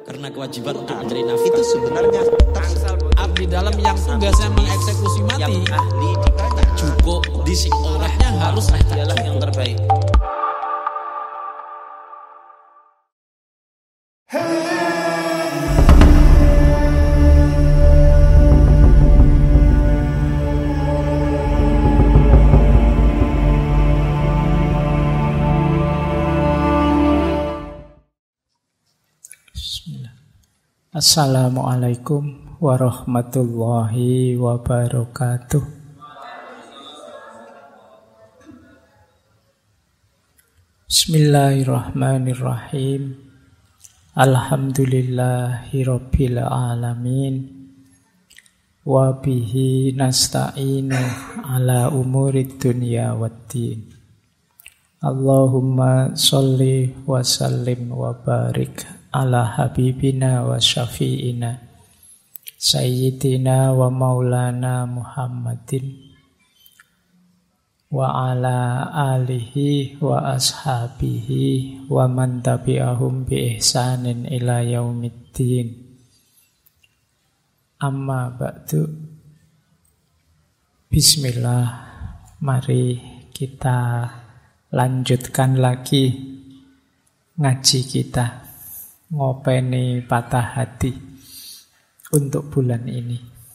Karena kewajiban untuk mencari nafkah itu sebenarnya abdi dalam yang tugasnya mengeksekusi mati, yang ahli dibaca cukup disik orangnya harus dialah yang terbaik. Assalamualaikum warahmatullahi wabarakatuh. Bismillahirrahmanirrahim. Alhamdulillahirabbil alamin. Wa bihi nasta'inu ala umurid dunya waddin. Allahumma sholli wa sallim wa barik ala habibina wa syafi'ina sayyidina wa maulana Muhammadin wa ala alihi wa ashabihi wa man tabi'ahum bi ihsanin ila yaumiddin. Amma ba'du. Bismillah, mari kita lanjutkan lagi ngaji kita, ngopeni patah hati untuk bulan ini.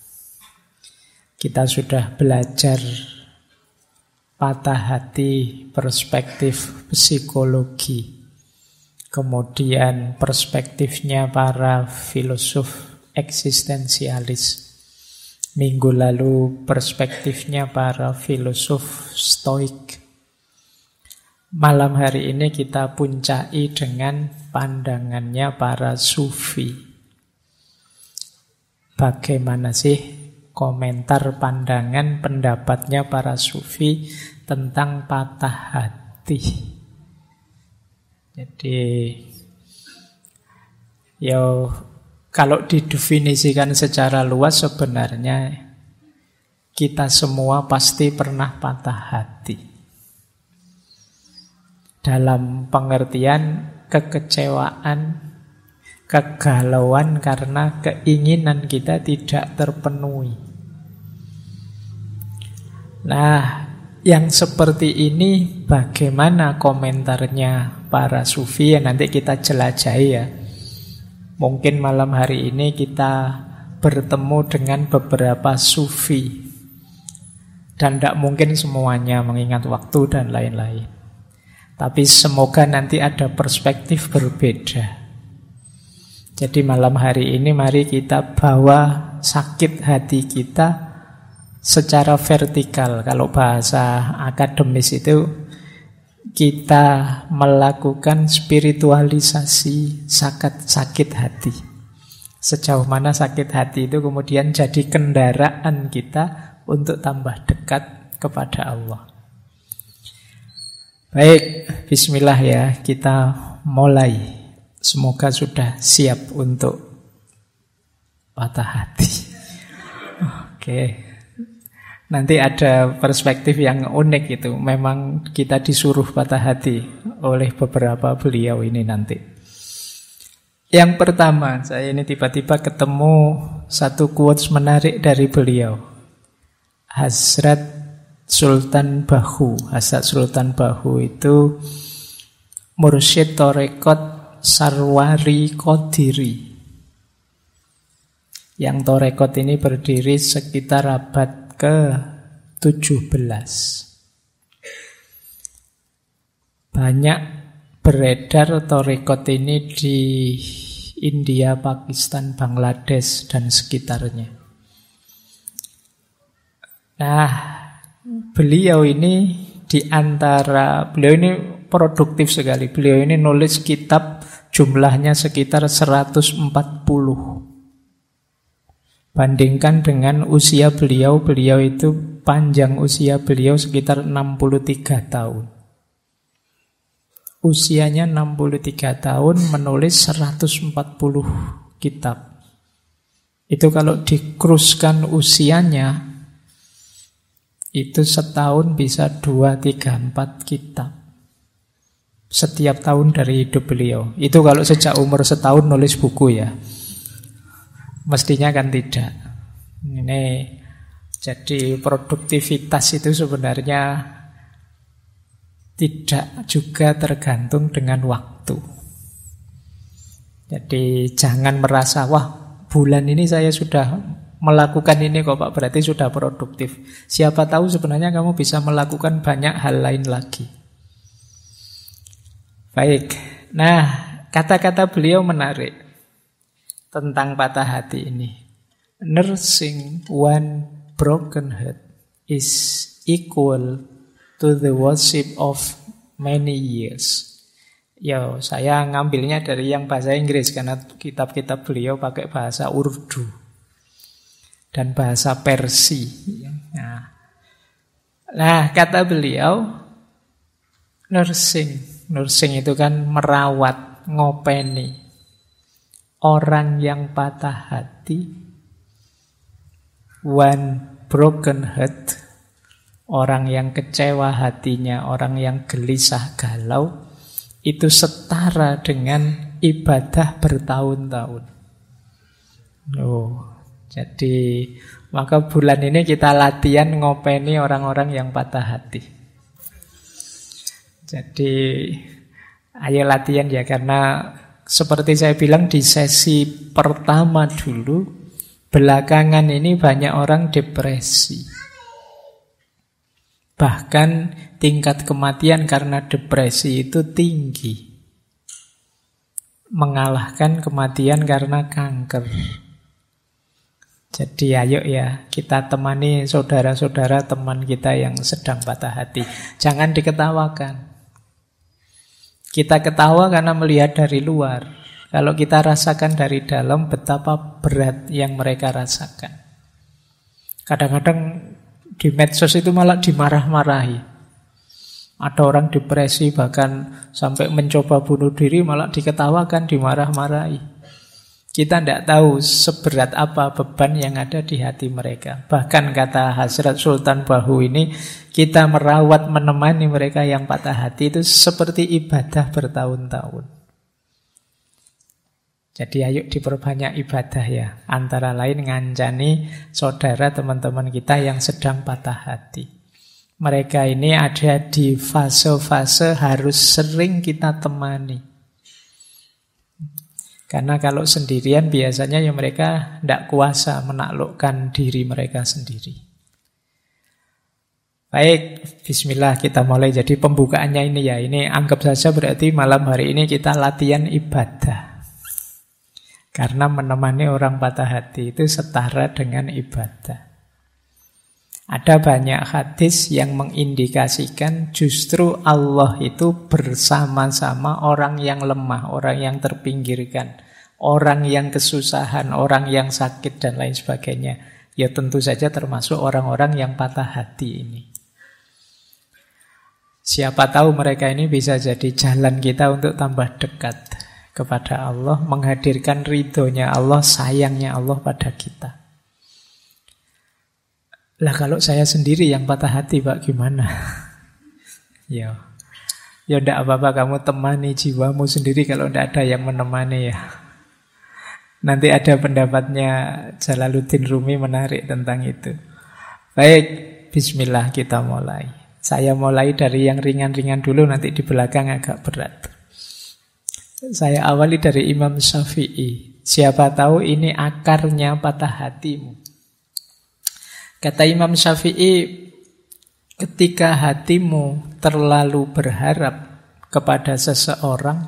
Kita sudah belajar patah hati, perspektif psikologi, kemudian perspektifnya para filosof eksistensialis. Minggu lalu perspektifnya para filosof stoik. Malam hari ini kita puncai dengan pandangannya para sufi. Bagaimana sih komentar, pandangan, pendapatnya para sufi tentang patah hati? Jadi, kalau didefinisikan secara luas sebenarnya kita semua pasti pernah patah hati. Dalam pengertian kekecewaan, kegalauan karena keinginan kita tidak terpenuhi. Nah, yang seperti ini bagaimana komentarnya para sufi? Ya, nanti kita jelajahi ya. Mungkin malam hari ini kita bertemu dengan beberapa sufi. Dan tidak mungkin semuanya mengingat waktu dan lain-lain. Tapi semoga nanti ada perspektif berbeda. Jadi malam hari ini mari kita bawa sakit hati kita secara vertikal. Kalau bahasa akademis itu kita melakukan spiritualisasi sakit hati. Sejauh mana sakit hati itu kemudian jadi kendaraan kita untuk tambah dekat kepada Allah. Baik, bismillah ya, kita mulai. Semoga sudah siap untuk patah hati. Oke. Nanti ada perspektif yang unik itu. Memang kita disuruh patah hati oleh beberapa beliau ini nanti. Yang pertama, saya ini tiba-tiba ketemu satu quotes menarik dari beliau. Hazrat Sultan Bahu. Hazrat Sultan Bahu itu mursyid Torekot Sarwari Qadiri. Yang Torekot ini berdiri sekitar abad ke-17. Banyak beredar Torekot ini di India, Pakistan, Bangladesh, dan sekitarnya. Nah, beliau ini produktif sekali. Beliau ini nulis kitab jumlahnya sekitar 140. Bandingkan dengan usia beliau itu panjang usia beliau sekitar 63 tahun. Usianya 63 tahun menulis 140 kitab. Itu kalau dikruskan usianya itu setahun bisa 2, 3, 4 kitab. setiap tahun dari hidup beliau. Itu kalau sejak umur setahun nulis buku ya. Mestinya kan tidak. Ini jadi produktivitas itu sebenarnya tidak juga tergantung dengan waktu. Jadi jangan merasa, wah bulan ini saya sudah melakukan ini kok Pak, berarti sudah produktif. Siapa tahu sebenarnya kamu bisa melakukan banyak hal lain lagi. Baik, nah kata-kata beliau menarik tentang patah hati ini. Nursing one broken heart is equal to the worship of many years. Ya, saya ngambilnya dari yang bahasa Inggris karena kitab-kitab beliau pakai bahasa Urdu dan bahasa Persia. Nah, kata beliau, nursing itu kan merawat, ngopeni orang yang patah hati, one broken heart, orang yang kecewa hatinya, orang yang gelisah galau, itu setara dengan ibadah bertahun-tahun. Jadi maka bulan ini kita latihan ngopeni orang-orang yang patah hati. Jadi ayo latihan ya, karena seperti saya bilang di sesi pertama dulu, belakangan ini banyak orang depresi. Bahkan tingkat kematian karena depresi itu tinggi, mengalahkan kematian karena kanker. Jadi ayo ya, kita temani saudara-saudara teman kita yang sedang patah hati. Jangan diketawakan. Kita ketawa karena melihat dari luar. Kalau kita rasakan dari dalam, betapa berat yang mereka rasakan. Kadang-kadang di medsos itu malah dimarah-marahi. Ada orang depresi bahkan sampai mencoba bunuh diri, malah diketawakan, dimarah-marahi. Kita tidak tahu seberat apa beban yang ada di hati mereka. Bahkan kata Hazrat Sultan Bahu ini, kita merawat, menemani mereka yang patah hati itu seperti ibadah bertahun-tahun. Jadi ayo diperbanyak ibadah ya. Antara lain ngancani saudara teman-teman kita yang sedang patah hati. Mereka ini ada di fase-fase harus sering kita temani. Karena kalau sendirian biasanya ya mereka tidak kuasa menaklukkan diri mereka sendiri. Baik, bismillah kita mulai. Jadi pembukaannya ini ya. Ini anggap saja berarti malam hari ini kita latihan ibadah. Karena menemani orang patah hati itu setara dengan ibadah. Ada banyak hadis yang mengindikasikan justru Allah itu bersama-sama orang yang lemah, orang yang terpinggirkan, orang yang kesusahan, orang yang sakit dan lain sebagainya. Ya tentu saja termasuk orang-orang yang patah hati ini. Siapa tahu mereka ini bisa jadi jalan kita untuk tambah dekat kepada Allah, menghadirkan ridhonya Allah, sayangnya Allah pada kita. Lah kalau saya sendiri yang patah hati Pak, gimana? Ya enggak apa-apa, kamu temani jiwamu sendiri kalau enggak ada yang menemani ya. Nanti ada pendapatnya Jalaluddin Rumi menarik tentang itu. Baik, bismillah kita mulai. Saya mulai dari yang ringan-ringan dulu, nanti di belakang agak berat. Saya awali dari Imam Syafi'i. Siapa tahu ini akarnya patah hatimu. Kata Imam Syafi'i, ketika hatimu terlalu berharap kepada seseorang,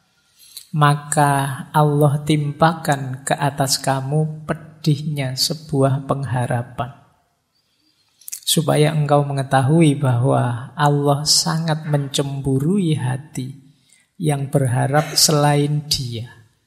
maka Allah timpakan ke atas kamu pedihnya sebuah pengharapan. Supaya engkau mengetahui bahwa Allah sangat mencemburui hati yang berharap selain Dia.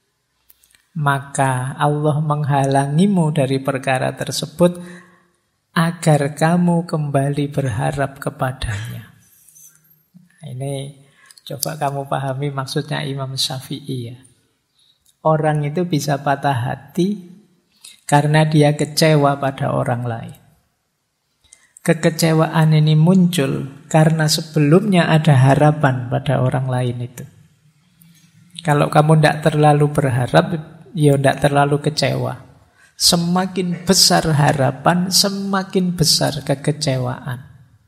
Maka Allah menghalangimu dari perkara tersebut agar kamu kembali berharap kepadanya. Ini coba kamu pahami maksudnya Imam Syafi'i ya. Orang itu bisa patah hati karena dia kecewa pada orang lain. Kekecewaan ini muncul karena sebelumnya ada harapan pada orang lain itu. Kalau kamu tidak terlalu berharap, ya tidak terlalu kecewa. Semakin besar harapan, semakin besar kekecewaan.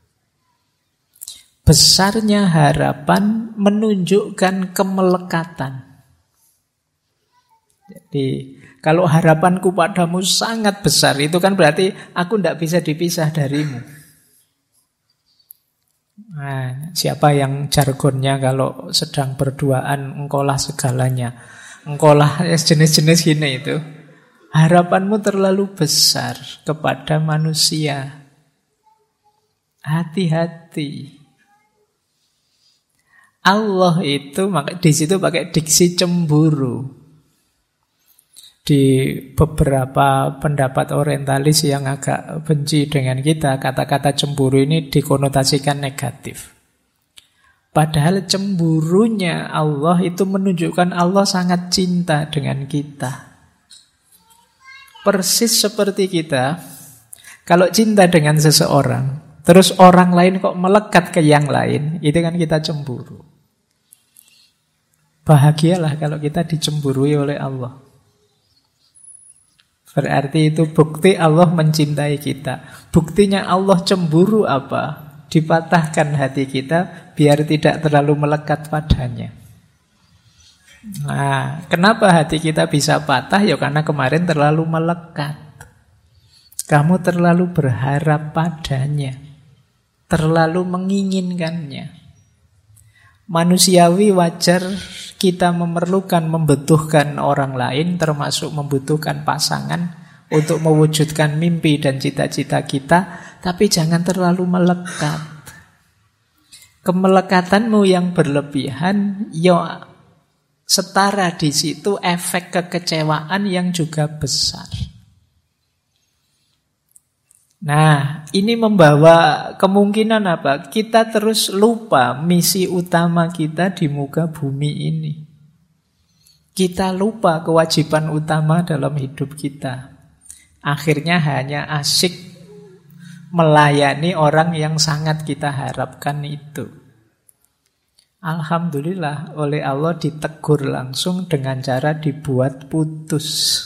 Besarnya harapan menunjukkan kemelekatan. Jadi kalau harapanku padamu sangat besar, itu kan berarti aku tidak bisa dipisah darimu. Nah, siapa yang jargonnya kalau sedang berduaan, engkaulah segalanya, engkaulah jenis-jenis gini itu. Harapanmu terlalu besar kepada manusia. Hati-hati. Allah itu di situ pakai diksi cemburu. Di beberapa pendapat orientalis yang agak benci dengan kita, kata-kata cemburu ini dikonotasikan negatif. Padahal cemburunya Allah itu menunjukkan Allah sangat cinta dengan kita. Persis seperti kita, kalau cinta dengan seseorang, terus orang lain kok melekat ke yang lain, itu kan kita cemburu. Bahagialah kalau kita dicemburui oleh Allah. Berarti itu bukti Allah mencintai kita. Buktinya Allah cemburu apa? Dipatahkan hati kita biar tidak terlalu melekat padanya. Nah, kenapa hati kita bisa patah? Ya karena kemarin terlalu melekat. Kamu terlalu berharap padanya, terlalu menginginkannya. Manusiawi wajar kita memerlukan, membutuhkan orang lain, termasuk membutuhkan pasangan untuk mewujudkan mimpi dan cita-cita kita, tapi jangan terlalu melekat. Kemelekatanmu yang berlebihan, ya setara di situ efek kekecewaan yang juga besar. Nah, ini membawa kemungkinan apa? Kita terus lupa misi utama kita di muka bumi ini. Kita lupa kewajiban utama dalam hidup kita. Akhirnya hanya asyik melayani orang yang sangat kita harapkan itu. Alhamdulillah, oleh Allah ditegur langsung dengan cara dibuat putus.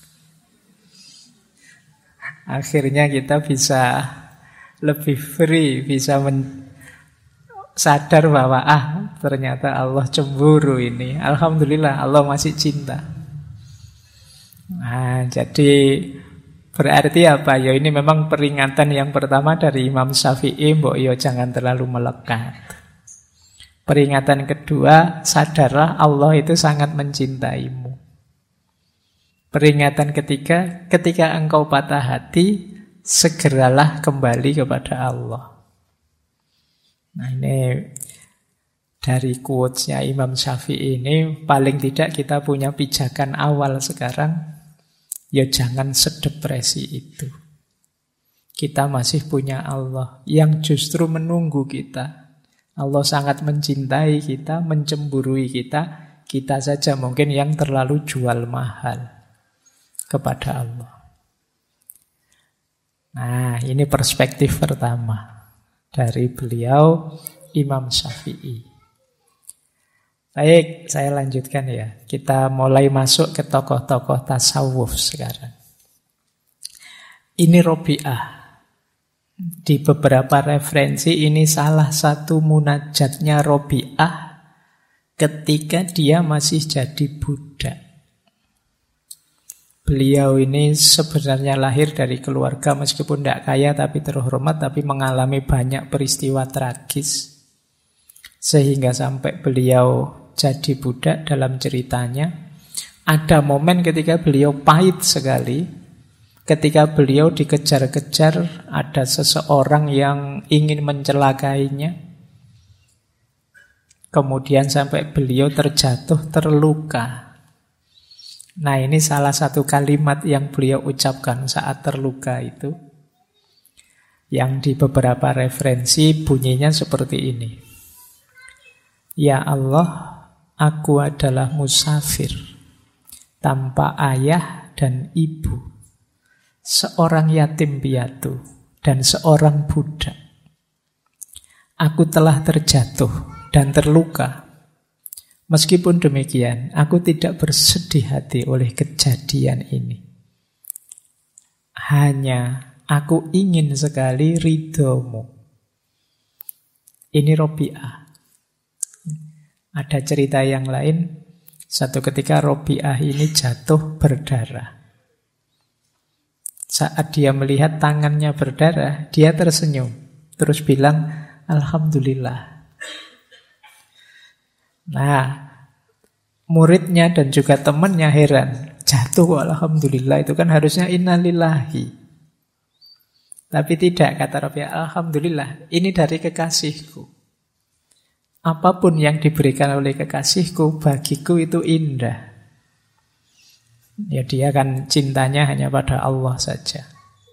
Akhirnya kita bisa lebih free, bisa sadar bahwa ternyata Allah cemburu ini. Alhamdulillah Allah masih cinta. Nah, jadi berarti apa? Ya ini memang peringatan yang pertama dari Imam Syafi'i, mbok yo jangan terlalu melekat. Peringatan kedua, sadarlah Allah itu sangat mencintaimu. Peringatan ketiga, ketika engkau patah hati, segeralah kembali kepada Allah. Nah ini dari quotes-nya Imam Syafi'i ini, paling tidak kita punya pijakan awal sekarang, ya jangan sedepresi itu. Kita masih punya Allah yang justru menunggu kita. Allah sangat mencintai kita, mencemburui kita. Kita saja mungkin yang terlalu jual mahal kepada Allah. Nah, ini perspektif pertama dari beliau Imam Syafi'i. Baik, saya lanjutkan ya. Kita mulai masuk ke tokoh-tokoh tasawuf sekarang. Ini Robi'ah. Di beberapa referensi ini salah satu munajatnya Robi'ah ketika dia masih jadi budak. Beliau ini sebenarnya lahir dari keluarga meskipun tidak kaya tapi terhormat, tapi mengalami banyak peristiwa tragis sehingga sampai beliau jadi budak. Dalam ceritanya ada momen ketika beliau pahit sekali, ketika beliau dikejar-kejar, ada seseorang yang ingin mencelakainya, kemudian sampai beliau terjatuh, terluka. Nah ini salah satu kalimat yang beliau ucapkan saat terluka itu, yang di beberapa referensi bunyinya seperti ini. Ya Allah, aku adalah musafir, tanpa ayah dan ibu, seorang yatim piatu, dan seorang budak. Aku telah terjatuh dan terluka. Meskipun demikian, aku tidak bersedih hati oleh kejadian ini. Hanya aku ingin sekali ridhomu. Ini Robi'ah. Ada cerita yang lain. Satu ketika Robi'ah ini jatuh berdarah. Saat dia melihat tangannya berdarah, dia tersenyum. Terus bilang, Alhamdulillah. Nah, muridnya dan juga temannya heran. Jatuh Alhamdulillah itu kan harusnya innalillahi. Tapi tidak, kata Rabi'ah, Alhamdulillah, ini dari kekasihku. Apapun yang diberikan oleh kekasihku, bagiku itu indah. Ya dia kan cintanya hanya pada Allah saja.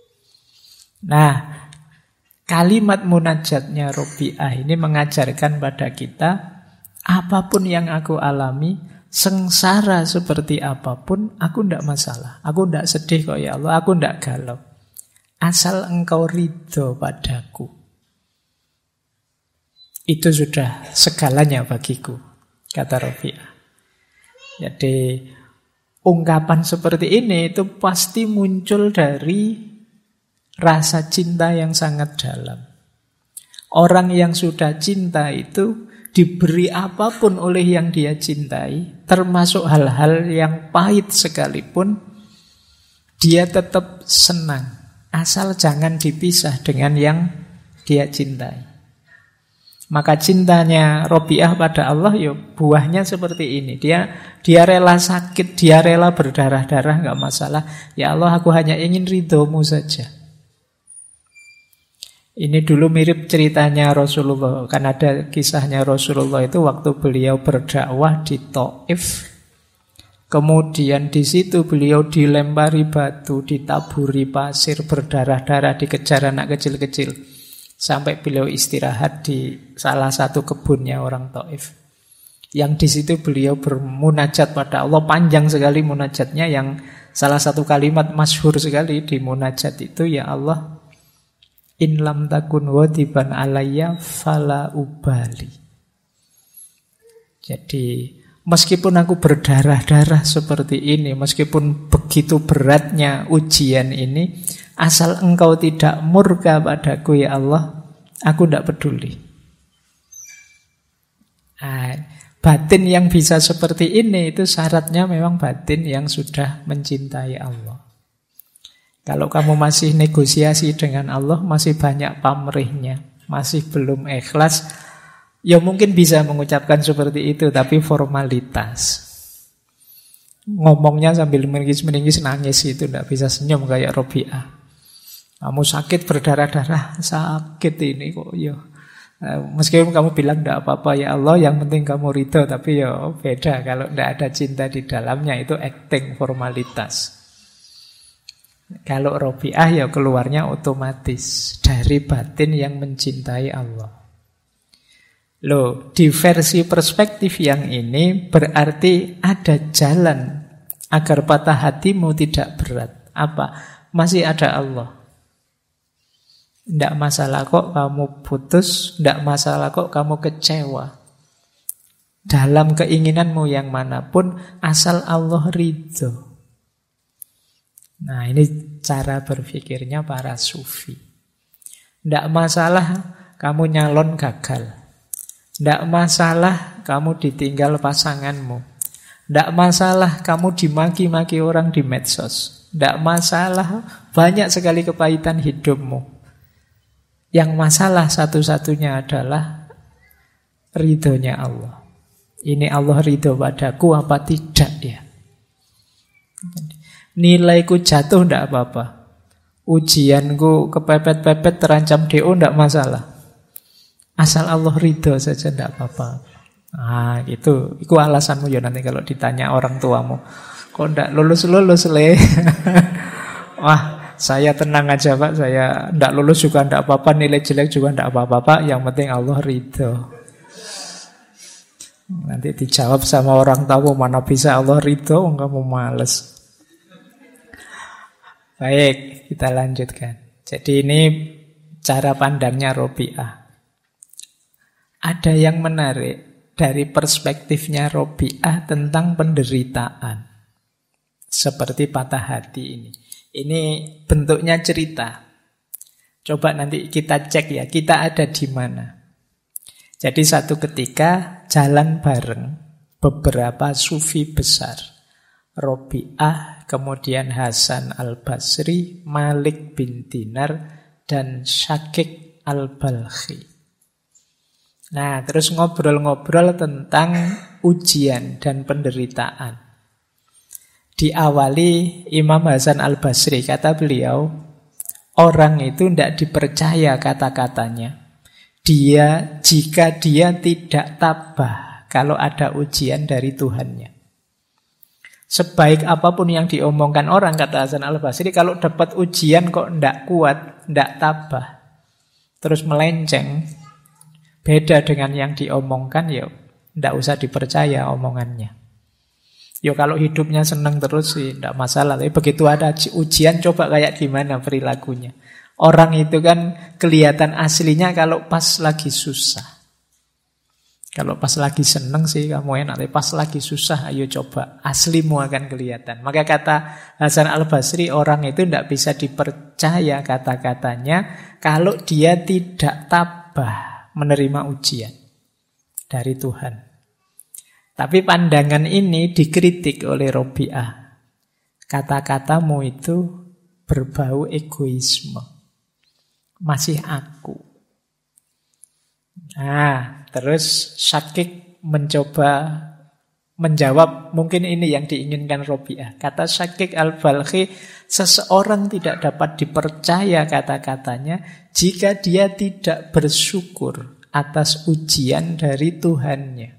Nah, kalimat munajatnya Rabi'ah ini mengajarkan pada kita, apapun yang aku alami, sengsara seperti apapun, aku tidak masalah. Aku tidak sedih kok ya Allah, aku tidak galau. Asal engkau ridho padaku. Itu sudah segalanya bagiku, kata Rabi'ah. Jadi ungkapan seperti ini itu pasti muncul dari rasa cinta yang sangat dalam. Orang yang sudah cinta itu diberi apapun oleh yang dia cintai, termasuk hal-hal yang pahit sekalipun, dia tetap senang. Asal jangan dipisah dengan yang dia cintai. Maka cintanya Rabi'ah pada Allah, ya buahnya seperti ini. Dia rela sakit, dia rela berdarah-darah, enggak masalah. Ya Allah, aku hanya ingin ridhomu saja. Ini dulu mirip ceritanya Rasulullah. Kan ada kisahnya Rasulullah itu waktu beliau berdakwah di Taif. Kemudian di situ beliau dilempari batu, ditaburi pasir, berdarah-darah, dikejar anak kecil-kecil. Sampai beliau istirahat di salah satu kebunnya orang Taif. Yang di situ beliau bermunajat pada Allah, panjang sekali munajatnya, yang salah satu kalimat masyhur sekali di munajat itu, ya Allah, in lam takun wadiban alayya fala ubali. Jadi meskipun aku berdarah-darah seperti ini, meskipun begitu beratnya ujian ini, asal engkau tidak murka padaku ya Allah, aku tidak peduli. Batin yang bisa seperti ini itu syaratnya memang batin yang sudah mencintai Allah. Kalau kamu masih negosiasi dengan Allah, masih banyak pamrihnya, masih belum ikhlas, ya mungkin bisa mengucapkan seperti itu, tapi formalitas. Ngomongnya sambil meringis-meringis, nangis, itu tidak bisa senyum kayak Rabi'ah. Kamu sakit berdarah-darah, sakit ini kok ya. Meskipun kamu bilang tidak apa-apa ya Allah, yang penting kamu ridho, tapi ya beda kalau tidak ada cinta di dalamnya, itu acting, formalitas. Kalau Rabi'ah ya keluarnya otomatis dari batin yang mencintai Allah. Loh, di versi perspektif yang ini berarti ada jalan agar patah hatimu tidak berat. Apa? Masih ada Allah. Tidak masalah kok kamu putus, tidak masalah kok kamu kecewa. Dalam keinginanmu yang manapun, asal Allah ridho. Nah, ini cara berpikirnya para sufi. Tidak masalah kamu nyalon gagal. Tidak masalah kamu ditinggal pasanganmu. Tidak masalah kamu dimaki-maki orang di medsos. Tidak masalah banyak sekali kepahitan hidupmu. Yang masalah satu-satunya adalah ridhonya Allah. Ini Allah ridho padaku apa tidak ya? Nilaiku jatuh tidak apa-apa. Ujianku kepepet-pepet terancam DO tidak masalah. Asal Allah ridho saja tidak apa-apa. Ah, itu alasanmu ya nanti kalau ditanya orang tuamu. Kok tidak lulus-lulus le? Wah, saya tenang aja Pak. Saya tidak lulus juga tidak apa-apa. Nilai jelek juga tidak apa-apa Pak. Yang penting Allah ridho. Nanti dijawab sama orang tahu, mana bisa Allah ridho, kamu males. Baik, kita lanjutkan. Jadi ini cara pandangnya Robi'ah. Ada yang menarik dari perspektifnya Robi'ah tentang penderitaan. Seperti patah hati ini. Ini bentuknya cerita. Coba nanti kita cek ya, kita ada di mana. Jadi satu ketika jalan bareng beberapa sufi besar. Robi'ah, kemudian Hasan al-Basri, Malik bin Dinar, dan Syakik al-Balkhi. Nah, terus ngobrol-ngobrol tentang ujian dan penderitaan. Diawali Imam Hasan al-Basri, kata beliau, orang itu tidak dipercaya kata-katanya. Jika dia tidak tabah kalau ada ujian dari Tuhannya. Sebaik apapun yang diomongkan orang, kata Hasan al-Basri, kalau dapat ujian kok tidak kuat, tidak tabah, terus melenceng, beda dengan yang diomongkan, ya tidak usah dipercaya omongannya. Ya kalau hidupnya senang terus sih tidak masalah, tapi begitu ada ujian coba kayak gimana perilakunya. Orang itu kan kelihatan aslinya kalau pas lagi susah. Kalau pas lagi seneng sih kamu enak, tapi pas lagi susah ayo coba, aslimu akan kelihatan. Maka kata Hasan al-Basri, orang itu tidak bisa dipercaya kata-katanya kalau dia tidak tabah menerima ujian dari Tuhan. Tapi pandangan ini dikritik oleh Robi'ah. Kata-katamu itu berbau egoisme. Masih aku. Nah, terus Syakik mencoba menjawab, mungkin ini yang diinginkan Robi'ah. Kata Syakik al-Balkhi, seseorang tidak dapat dipercaya kata-katanya jika dia tidak bersyukur atas ujian dari Tuhannya.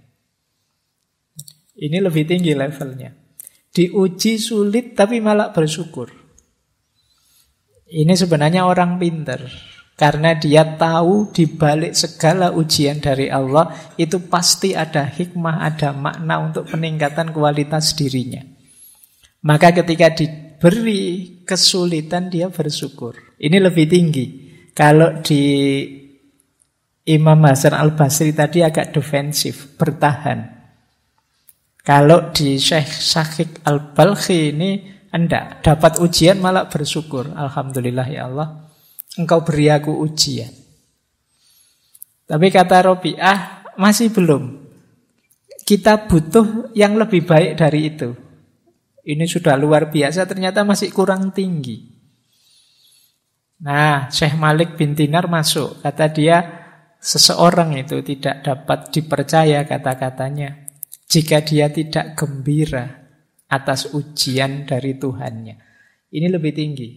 Ini lebih tinggi levelnya. Diuji sulit tapi malah bersyukur. Ini sebenarnya orang pintar. Karena dia tahu di balik segala ujian dari Allah itu pasti ada hikmah, ada makna untuk peningkatan kualitas dirinya. Maka ketika diberi kesulitan dia bersyukur. Ini lebih tinggi. Kalau di Imam Hasan al-Basri tadi agak defensif, bertahan. Kalau di Syakik al-Balkhi ini enggak, dapat ujian malah bersyukur. Alhamdulillah ya Allah, Engkau beri aku ujian. Tapi kata Robi'ah, masih belum. Kita butuh yang lebih baik dari itu. Ini sudah luar biasa, ternyata masih kurang tinggi. Nah, Syekh Malik bin Dinar masuk. Kata dia, seseorang itu tidak dapat dipercaya kata-katanya jika dia tidak gembira atas ujian dari Tuhannya. Ini lebih tinggi.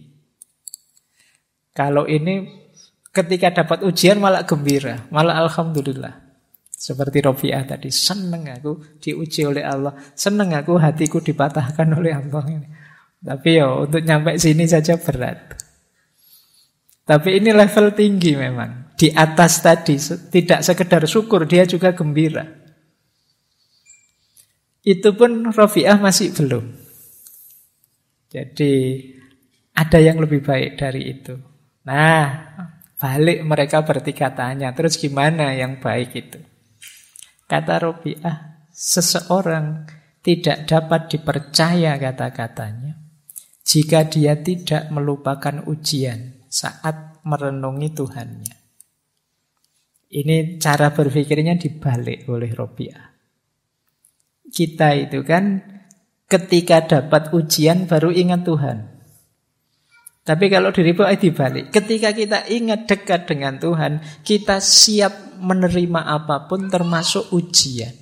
Kalau ini ketika dapat ujian malah gembira, malah alhamdulillah. Seperti Robi'ah tadi, senang aku diuji oleh Allah, senang aku hatiku dipatahkan oleh Allah ini. Tapi ya untuk nyampe sini saja berat. Tapi ini level tinggi memang. Di atas tadi tidak sekedar syukur, dia juga gembira. Itu pun Robi'ah masih belum. Jadi ada yang lebih baik dari itu. Nah, balik mereka bertiga tanya, terus gimana yang baik itu? Kata Robi'ah, seseorang tidak dapat dipercaya kata-katanya jika dia tidak melupakan ujian saat merenungi Tuhannya. Ini cara berpikirnya dibalik oleh Robi'ah. Kita itu kan ketika dapat ujian baru ingat Tuhan. Tapi kalau di Robi'ah dibalik. Ketika kita ingat dekat dengan Tuhan, kita siap menerima apapun termasuk ujian.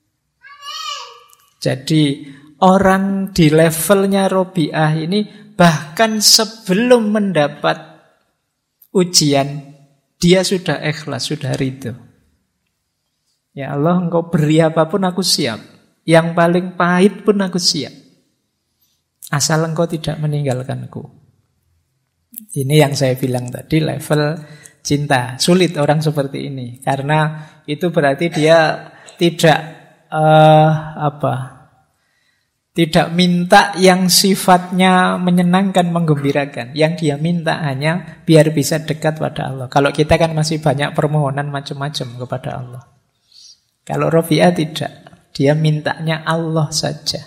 Jadi orang di levelnya Robi'ah ini bahkan sebelum mendapat ujian, dia sudah ikhlas, sudah ridho. Ya Allah, Engkau beri apapun aku siap. Yang paling pahit pun aku siap. Asal Engkau tidak meninggalkanku. Ini yang saya bilang tadi, level cinta. Sulit orang seperti ini. Karena itu berarti dia tidak Tidak minta yang sifatnya menyenangkan, menggembirakan. Yang dia minta hanya biar bisa dekat pada Allah. Kalau kita kan masih banyak permohonan macam-macam kepada Allah. Kalau Rabi'ah tidak. Dia mintanya Allah saja.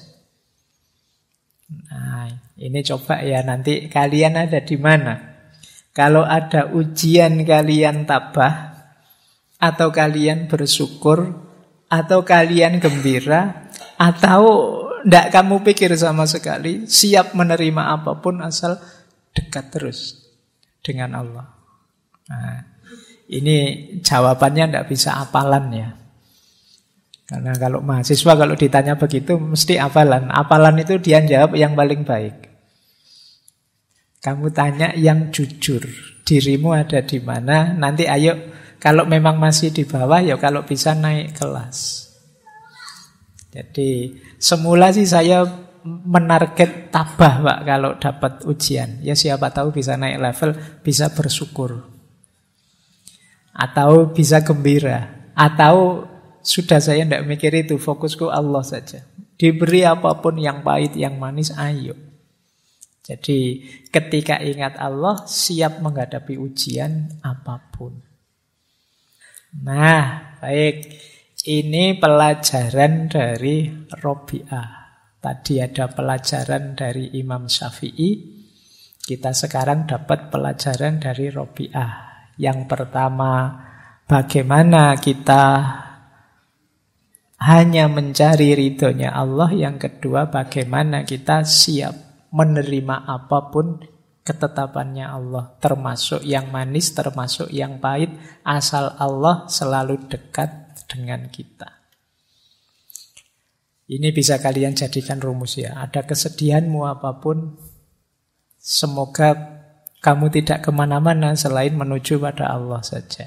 Nah, ini coba ya nanti kalian ada di mana. Kalau ada ujian kalian tabah, atau kalian bersyukur, atau kalian gembira, atau tidak kamu pikir sama sekali, siap menerima apapun asal dekat terus dengan Allah. Nah, ini jawabannya tidak bisa hafalan ya. Karena kalau mahasiswa kalau ditanya begitu mesti hafalan. Hafalan itu dia jawab yang paling baik. Kamu tanya yang jujur, dirimu ada di mana, nanti ayo kalau memang masih di bawah ya kalau bisa naik kelas. Jadi semula sih saya menarget tabah Pak kalau dapat ujian. Ya siapa tahu bisa naik level, bisa bersyukur. Atau bisa gembira. Atau sudah saya tidak mikir itu, fokusku Allah saja. Diberi apapun yang pahit, yang manis, ayo. Jadi ketika ingat Allah, siap menghadapi ujian apapun. Nah, baik. Ini pelajaran dari Rabi'ah. Tadi ada pelajaran dari Imam Syafi'i. Kita sekarang dapat pelajaran dari Rabi'ah. Yang pertama, bagaimana kita hanya mencari ridhonya Allah. Yang kedua, bagaimana kita siap menerima apapun ketetapannya Allah. Termasuk yang manis, termasuk yang pahit. Asal Allah selalu dekat dengan kita. Ini bisa kalian jadikan rumus ya. Ada kesedihanmu apapun, semoga kamu tidak kemana-mana selain menuju pada Allah saja.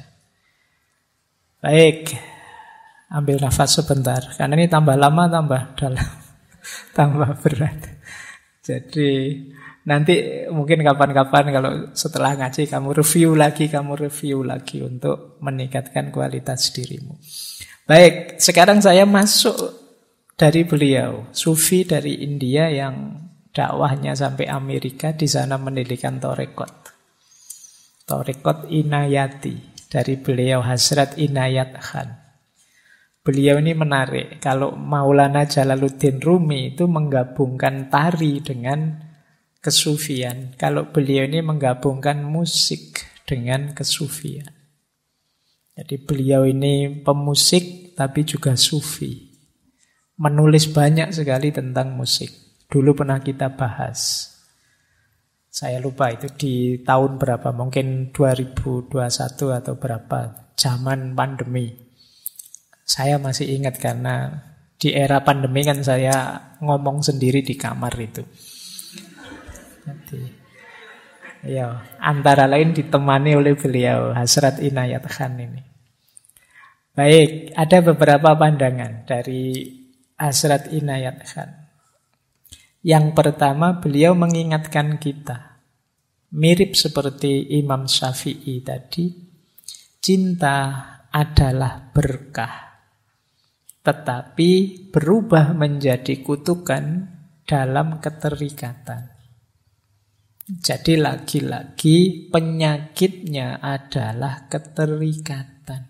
Baik, ambil nafas sebentar. Karena ini tambah lama, tambah dalam, tambah berat. Jadi nanti mungkin kapan-kapan kalau setelah ngaji kamu review lagi untuk meningkatkan kualitas dirimu. Baik, sekarang saya masuk dari beliau, sufi dari India yang dakwahnya sampai Amerika, di sana mendirikan Torekot. Torekot Inayati dari beliau Hazrat Inayat Khan. Beliau ini menarik, kalau Maulana Jalaluddin Rumi itu menggabungkan tari dengan kesufian. Kalau beliau ini menggabungkan musik dengan kesufian. Jadi beliau ini pemusik tapi juga sufi. Menulis banyak sekali tentang musik. Dulu pernah kita bahas. Saya lupa itu di tahun berapa, mungkin 2021 atau berapa, zaman pandemi. Saya masih ingat karena di era pandemi kan saya ngomong sendiri di kamar itu. Jadi, ya, antara lain ditemani oleh beliau Hazrat Inayat Khan ini. Baik, ada beberapa pandangan dari Hazrat Inayat Khan. Yang pertama, beliau mengingatkan kita, mirip seperti Imam Syafi'i tadi, cinta adalah berkah, tetapi berubah menjadi kutukan dalam keterikatan. Jadi lagi-lagi penyakitnya adalah keterikatan.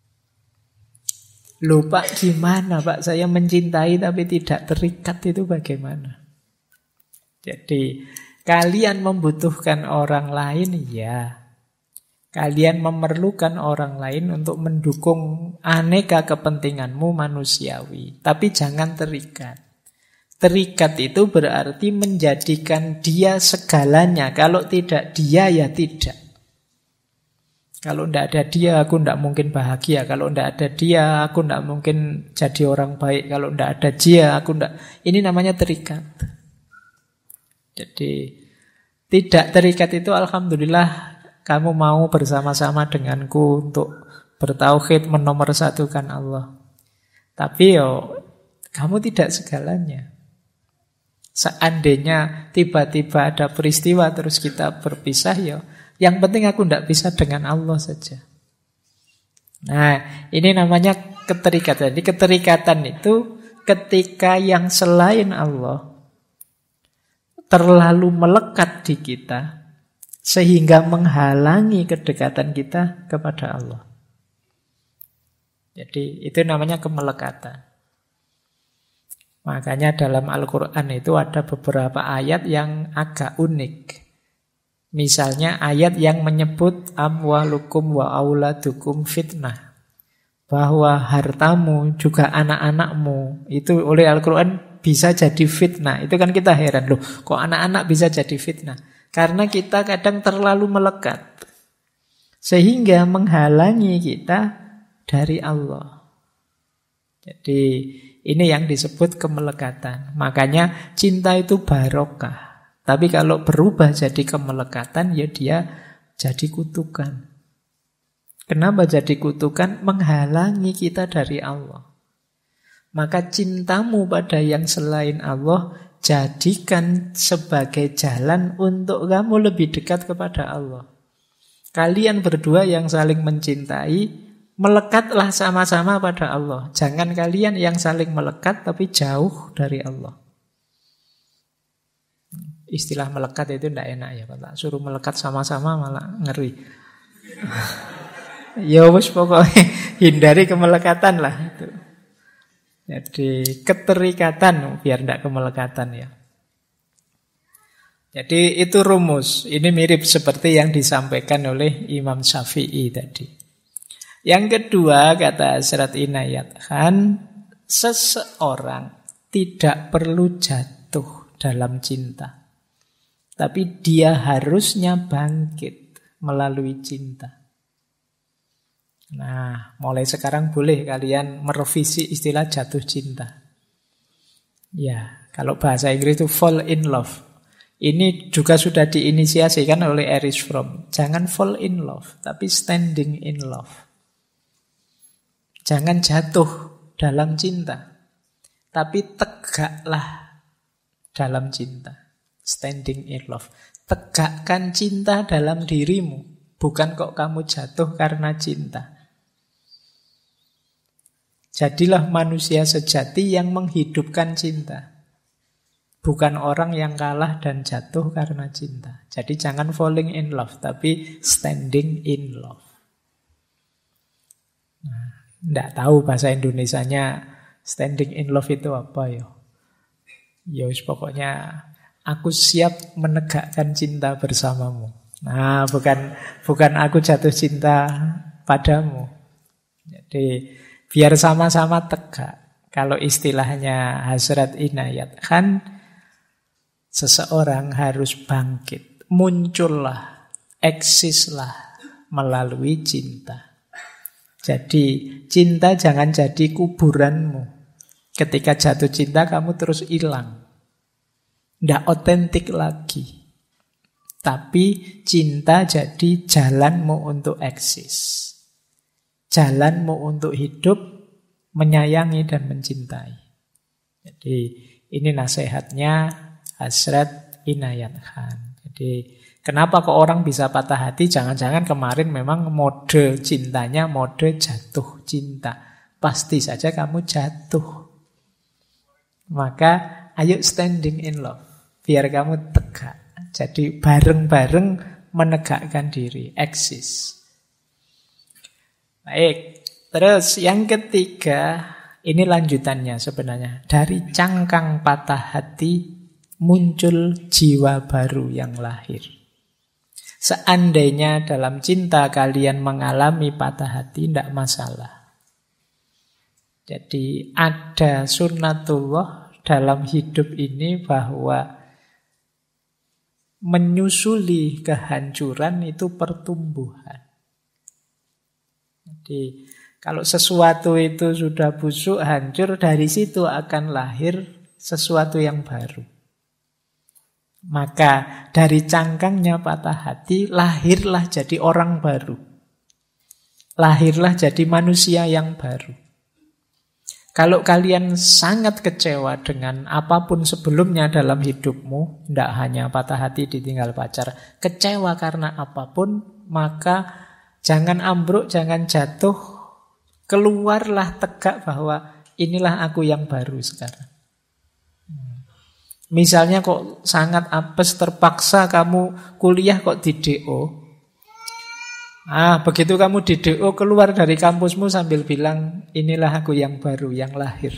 Loh Pak, gimana Pak? Saya mencintai tapi tidak terikat, itu bagaimana? Jadi kalian membutuhkan orang lain, ya. Kalian memerlukan orang lain untuk mendukung aneka kepentinganmu manusiawi. Tapi jangan terikat. Terikat itu berarti menjadikan dia segalanya. Kalau tidak dia, ya tidak. Kalau tidak ada dia, aku tidak mungkin bahagia. Kalau tidak ada dia, aku tidak mungkin jadi orang baik. Kalau tidak ada dia, aku tidak. Ini namanya terikat. Jadi tidak terikat itu alhamdulillah kamu mau bersama-sama denganku untuk bertauhid, menomorsatukan Allah. Tapi kamu tidak segalanya. Seandainya tiba-tiba ada peristiwa terus kita berpisah, yang penting aku tidak bisa dengan Allah saja. Nah, ini namanya keterikatan. Jadi keterikatan itu ketika yang selain Allah terlalu melekat di kita sehingga menghalangi kedekatan kita kepada Allah. Jadi itu namanya kemelekatan. Makanya dalam Al-Quran itu ada beberapa ayat yang agak unik. Misalnya ayat yang menyebut amwalukum wa auladukum fitnah. Bahwa hartamu juga anak-anakmu itu oleh Al-Quran bisa jadi fitnah. Itu kan kita heran, loh kok anak-anak bisa jadi fitnah? Karena kita kadang terlalu melekat. Sehingga menghalangi kita dari Allah. Jadi ini yang disebut kemelekatan. Makanya cinta itu barokah. Tapi kalau berubah jadi kemelekatan, ya dia jadi kutukan. Kenapa jadi kutukan? Menghalangi kita dari Allah. Maka cintamu pada yang selain Allah, jadikan sebagai jalan untuk kamu lebih dekat kepada Allah. Kalian berdua yang saling mencintai, melekatlah sama-sama pada Allah. Jangan kalian yang saling melekat tapi jauh dari Allah. Istilah melekat itu tidak enak ya, Pak. Suruh melekat sama-sama malah ngeri. Ya wis pokoknya hindari kemelekatan lah itu. Jadi keterikatan biar tidak kemelekatan ya. Jadi itu rumus. Ini mirip seperti yang disampaikan oleh Imam Syafi'i tadi. Yang kedua, kata Hasrat Inayat Khan, seseorang tidak perlu jatuh dalam cinta. Tapi dia harusnya bangkit melalui cinta. Nah, mulai sekarang boleh kalian merevisi istilah jatuh cinta. Ya, kalau bahasa Inggris itu fall in love. Ini juga sudah diinisiasikan oleh Erich Fromm. Jangan fall in love, tapi standing in love. Jangan jatuh dalam cinta, tapi tegaklah dalam cinta. Standing in love. Tegakkan cinta dalam dirimu. Bukan kok kamu jatuh karena cinta. Jadilah manusia sejati yang menghidupkan cinta. Bukan orang yang kalah dan jatuh karena cinta. Jadi jangan falling in love, tapi standing in love. Nah, tidak tahu bahasa Indonesianya standing in love itu apa ya. Ya pokoknya aku siap menegakkan cinta bersamamu. Nah, bukan aku jatuh cinta padamu. Jadi biar sama-sama tegak. Kalau istilahnya Hasrat Inayat Khan, seseorang harus bangkit, muncullah, eksislah melalui cinta. Jadi cinta jangan jadi kuburanmu. Ketika jatuh cinta kamu terus hilang. Tidak otentik lagi. Tapi cinta jadi jalanmu untuk eksis. Jalanmu untuk hidup, menyayangi dan mencintai. Jadi ini nasihatnya Hasrat Inayat Khan. Jadi kenapa kok orang bisa patah hati? Jangan-jangan kemarin memang mode cintanya mode jatuh cinta. Pasti saja kamu jatuh. Maka ayo standing in love. Biar kamu tegak. Jadi bareng-bareng menegakkan diri. Eksis. Baik. Terus yang ketiga, ini lanjutannya sebenarnya. Dari cangkang patah hati muncul jiwa baru yang lahir. Seandainya dalam cinta kalian mengalami patah hati, tidak masalah. Jadi ada sunnatullah dalam hidup ini bahwa menyusuli kehancuran itu pertumbuhan. Jadi kalau sesuatu itu sudah busuk, hancur, dari situ akan lahir sesuatu yang baru. Maka dari cangkangnya patah hati, lahirlah jadi orang baru. Lahirlah jadi manusia yang baru. Kalau kalian sangat kecewa dengan apapun sebelumnya dalam hidupmu, tidak hanya patah hati ditinggal pacar, kecewa karena apapun, maka jangan ambruk, jangan jatuh, keluarlah tegak bahwa inilah aku yang baru sekarang. Misalnya kok sangat apes, terpaksa kamu kuliah kok di DO. Begitu kamu di DO, keluar dari kampusmu sambil bilang, inilah aku yang baru, yang lahir.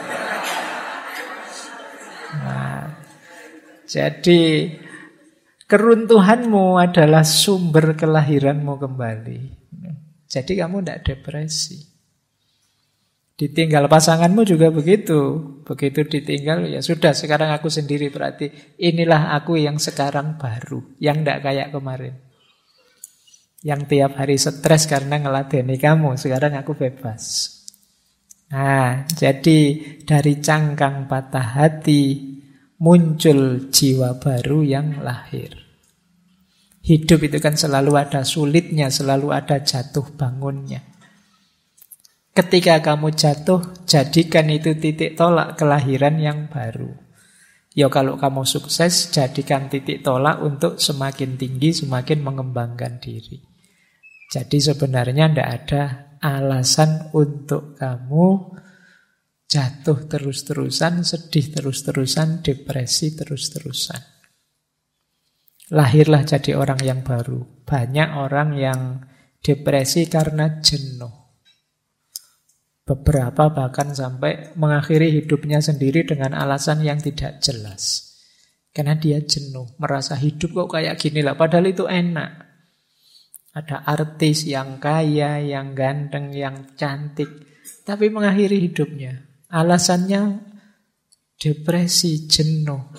Jadi keruntuhanmu adalah sumber kelahiranmu kembali. Jadi kamu tidak depresi. Ditinggal pasanganmu juga begitu. Begitu ditinggal, ya sudah, sekarang aku sendiri, berarti inilah aku yang sekarang baru, yang tidak kayak kemarin. Yang tiap hari stres karena ngeladeni kamu, sekarang aku bebas. Jadi dari cangkang patah hati muncul jiwa baru yang lahir. Hidup itu kan selalu ada sulitnya, selalu ada jatuh bangunnya. Ketika kamu jatuh, jadikan itu titik tolak kelahiran yang baru. Ya kalau kamu sukses, jadikan titik tolak untuk semakin tinggi, semakin mengembangkan diri. Jadi sebenarnya tidak ada alasan untuk kamu jatuh terus-terusan, sedih terus-terusan, depresi terus-terusan. Lahirlah jadi orang yang baru. Banyak orang yang depresi karena jenuh. Beberapa bahkan sampai mengakhiri hidupnya sendiri dengan alasan yang tidak jelas. Karena dia jenuh, merasa hidup kok kayak gini lah, padahal itu enak. Ada artis yang kaya, yang ganteng, yang cantik, tapi mengakhiri hidupnya. Alasannya depresi, jenuh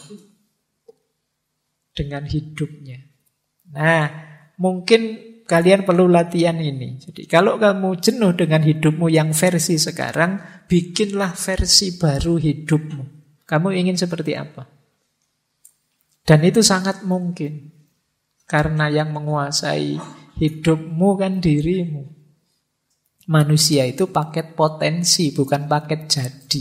dengan hidupnya. Mungkin kalian perlu latihan ini. Jadi kalau kamu jenuh dengan hidupmu yang versi sekarang, bikinlah versi baru hidupmu. Kamu ingin seperti apa? Dan itu sangat mungkin. Karena yang menguasai hidupmu kan dirimu. Manusia itu paket potensi, bukan paket jadi.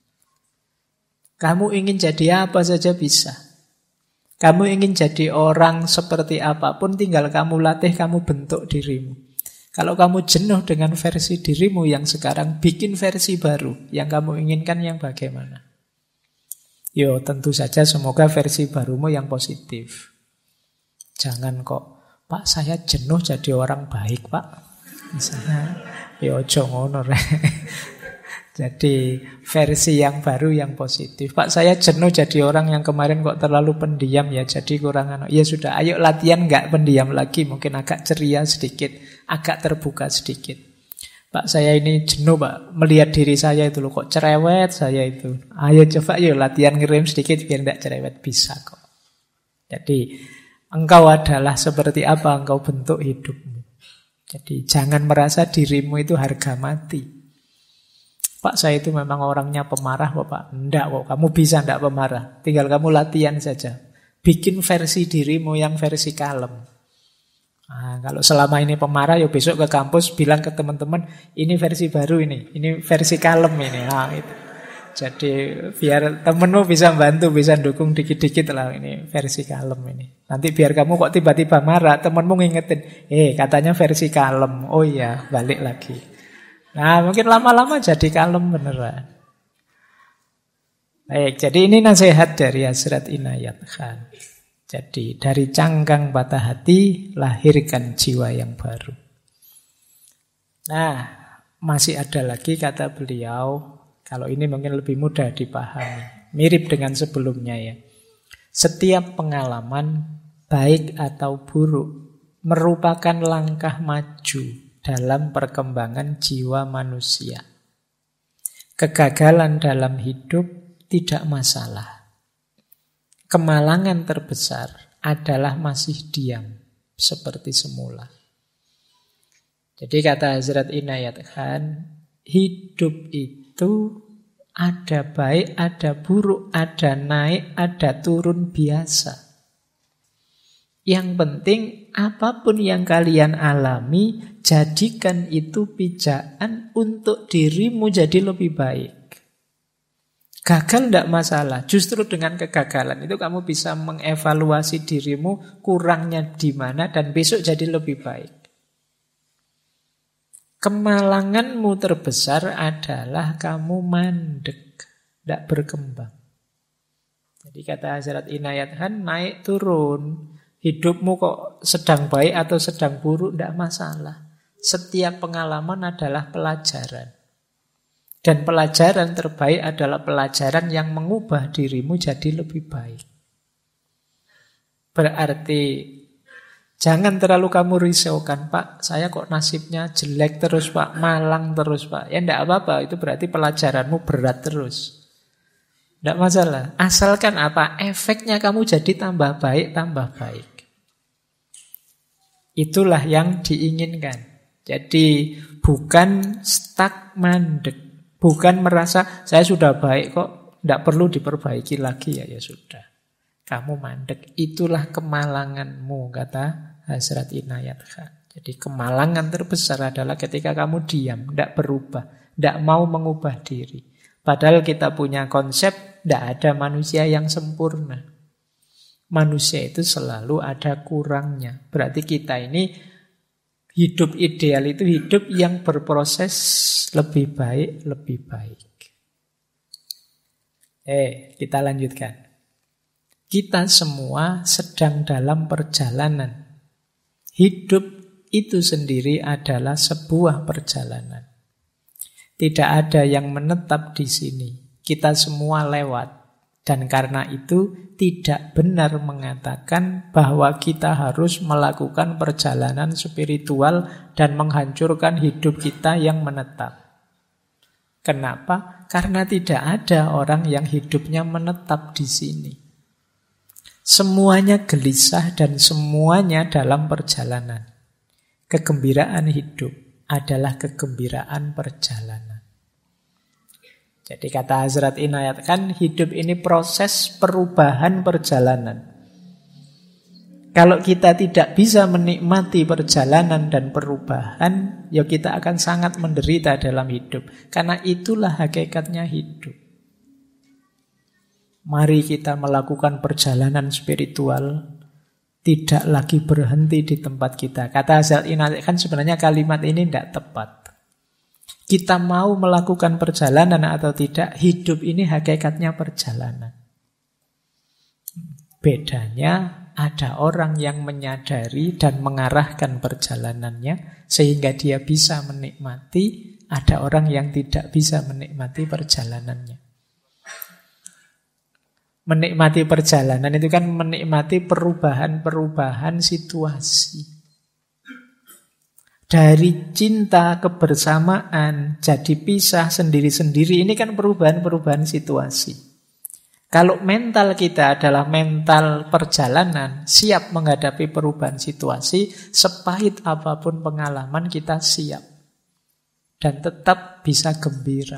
Kamu ingin jadi apa saja bisa. Kamu ingin jadi orang seperti apapun, tinggal kamu latih, kamu bentuk dirimu. Kalau kamu jenuh dengan versi dirimu yang sekarang, bikin versi baru. Yang kamu inginkan yang bagaimana? Yo, tentu saja semoga versi barumu yang positif. Jangan kok, Pak saya jenuh jadi orang baik Pak. Misalnya, yo jongono Jadi versi yang baru yang positif. Pak saya jenuh jadi orang yang kemarin kok terlalu pendiam ya, jadi kurang ya sudah, ayo latihan nggak pendiam lagi, mungkin agak ceria sedikit, agak terbuka sedikit. Pak saya ini jenuh Pak, melihat diri saya itu loh kok cerewet saya itu. Ayo coba yuk latihan ngerem sedikit biar tidak cerewet, bisa kok. Jadi engkau adalah seperti apa engkau bentuk hidupmu. Jadi jangan merasa dirimu itu harga mati. Pak saya itu memang orangnya pemarah kok Pak. Enggak kok, kamu bisa enggak pemarah. Tinggal kamu latihan saja. Bikin versi dirimu yang versi kalem. Kalau selama ini pemarah, ya besok ke kampus bilang ke teman-teman, ini versi baru ini versi kalem ini. Itu. Jadi biar temenmu bisa bantu, bisa dukung dikit-dikit lah, ini versi kalem ini. Nanti biar kamu kok tiba-tiba marah, temenmu ngingetin, katanya versi kalem. Oh iya, balik lagi. Mungkin lama-lama jadi kalem beneran. Baik, jadi ini nasihat dari Hazrat Inayat Khan. Jadi dari cangkang patah hati, lahirkan jiwa yang baru. Masih ada lagi kata beliau, kalau ini mungkin lebih mudah dipahami. Mirip dengan sebelumnya ya. Setiap pengalaman, baik atau buruk, merupakan langkah maju dalam perkembangan jiwa manusia. Kegagalan dalam hidup tidak masalah. Kemalangan terbesar adalah masih diam seperti semula. Jadi kata Hazrat Inayat Khan, hidup itu ada baik, ada buruk, ada naik, ada turun biasa. Yang penting apapun yang kalian alami, jadikan itu pijakan untuk dirimu jadi lebih baik. Gagal tidak masalah. Justru dengan kegagalan itu kamu bisa mengevaluasi dirimu kurangnya di mana dan besok jadi lebih baik. Kemalanganmu terbesar adalah kamu mandek, tidak berkembang. Jadi kata Hazrat Inayat Khan, naik turun. Hidupmu kok sedang baik atau sedang buruk, tidak masalah. Setiap pengalaman adalah pelajaran. Dan pelajaran terbaik adalah pelajaran yang mengubah dirimu jadi lebih baik. Berarti jangan terlalu kamu risaukan, Pak, saya kok nasibnya jelek terus, Pak, malang terus, Pak. Ya tidak apa-apa, itu berarti pelajaranmu berat terus. Tidak masalah. Asalkan apa? Efeknya kamu jadi tambah baik, tambah baik. Itulah yang diinginkan. Jadi bukan stuck mandek. Bukan merasa saya sudah baik kok, tidak perlu diperbaiki lagi, ya sudah. Kamu mandek. Itulah kemalanganmu, kata Hazrat Inayat Khan. Jadi kemalangan terbesar adalah ketika kamu diam, tidak berubah, tidak mau mengubah diri. Padahal kita punya konsep, tidak ada manusia yang sempurna. Manusia itu selalu ada kurangnya. Berarti kita ini hidup ideal itu hidup yang berproses lebih baik, lebih baik. Kita lanjutkan. Kita semua sedang dalam perjalanan. Hidup itu sendiri adalah sebuah perjalanan. Tidak ada yang menetap di sini. Kita semua lewat. Dan karena itu tidak benar mengatakan bahwa kita harus melakukan perjalanan spiritual dan menghancurkan hidup kita yang menetap. Kenapa? Karena tidak ada orang yang hidupnya menetap di sini. Semuanya gelisah dan semuanya dalam perjalanan. Kegembiraan hidup adalah kegembiraan perjalanan. Jadi kata Hazrat Inayat Khan, hidup ini proses perubahan perjalanan. Kalau kita tidak bisa menikmati perjalanan dan perubahan, ya kita akan sangat menderita dalam hidup. Karena itulah hakikatnya hidup. Mari kita melakukan perjalanan spiritual, tidak lagi berhenti di tempat kita. Kata Hazrat Inayat Khan, sebenarnya kalimat ini tidak tepat. Kita mau melakukan perjalanan atau tidak, hidup ini hakikatnya perjalanan. Bedanya ada orang yang menyadari dan mengarahkan perjalanannya sehingga dia bisa menikmati, ada orang yang tidak bisa menikmati perjalanannya. Menikmati perjalanan itu kan menikmati perubahan-perubahan situasi. Dari cinta kebersamaan jadi pisah sendiri-sendiri, ini kan perubahan-perubahan situasi. Kalau mental kita adalah mental perjalanan, siap menghadapi perubahan situasi, sepahit apapun pengalaman kita siap. Dan tetap bisa gembira.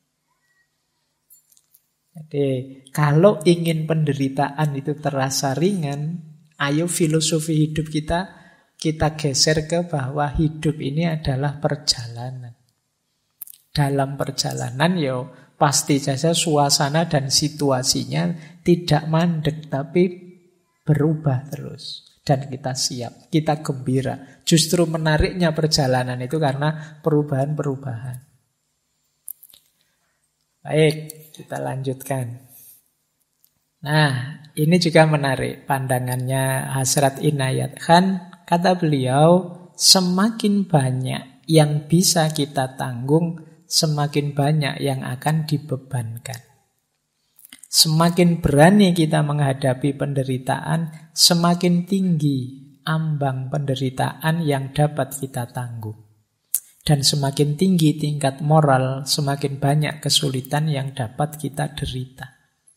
Jadi kalau ingin penderitaan itu terasa ringan, ayo filosofi hidup kita geser ke bahwa hidup ini adalah perjalanan. Dalam perjalanan pasti saja suasana dan situasinya tidak mandek tapi berubah terus. Dan kita siap, kita gembira. Justru menariknya perjalanan itu karena perubahan-perubahan. Baik, kita lanjutkan. Nah, ini juga menarik pandangannya Hazrat Inayat Khan. Kata beliau, semakin banyak yang bisa kita tanggung, semakin banyak yang akan dibebankan. Semakin berani kita menghadapi penderitaan, semakin tinggi ambang penderitaan yang dapat kita tanggung. Dan semakin tinggi tingkat moral, semakin banyak kesulitan yang dapat kita derita.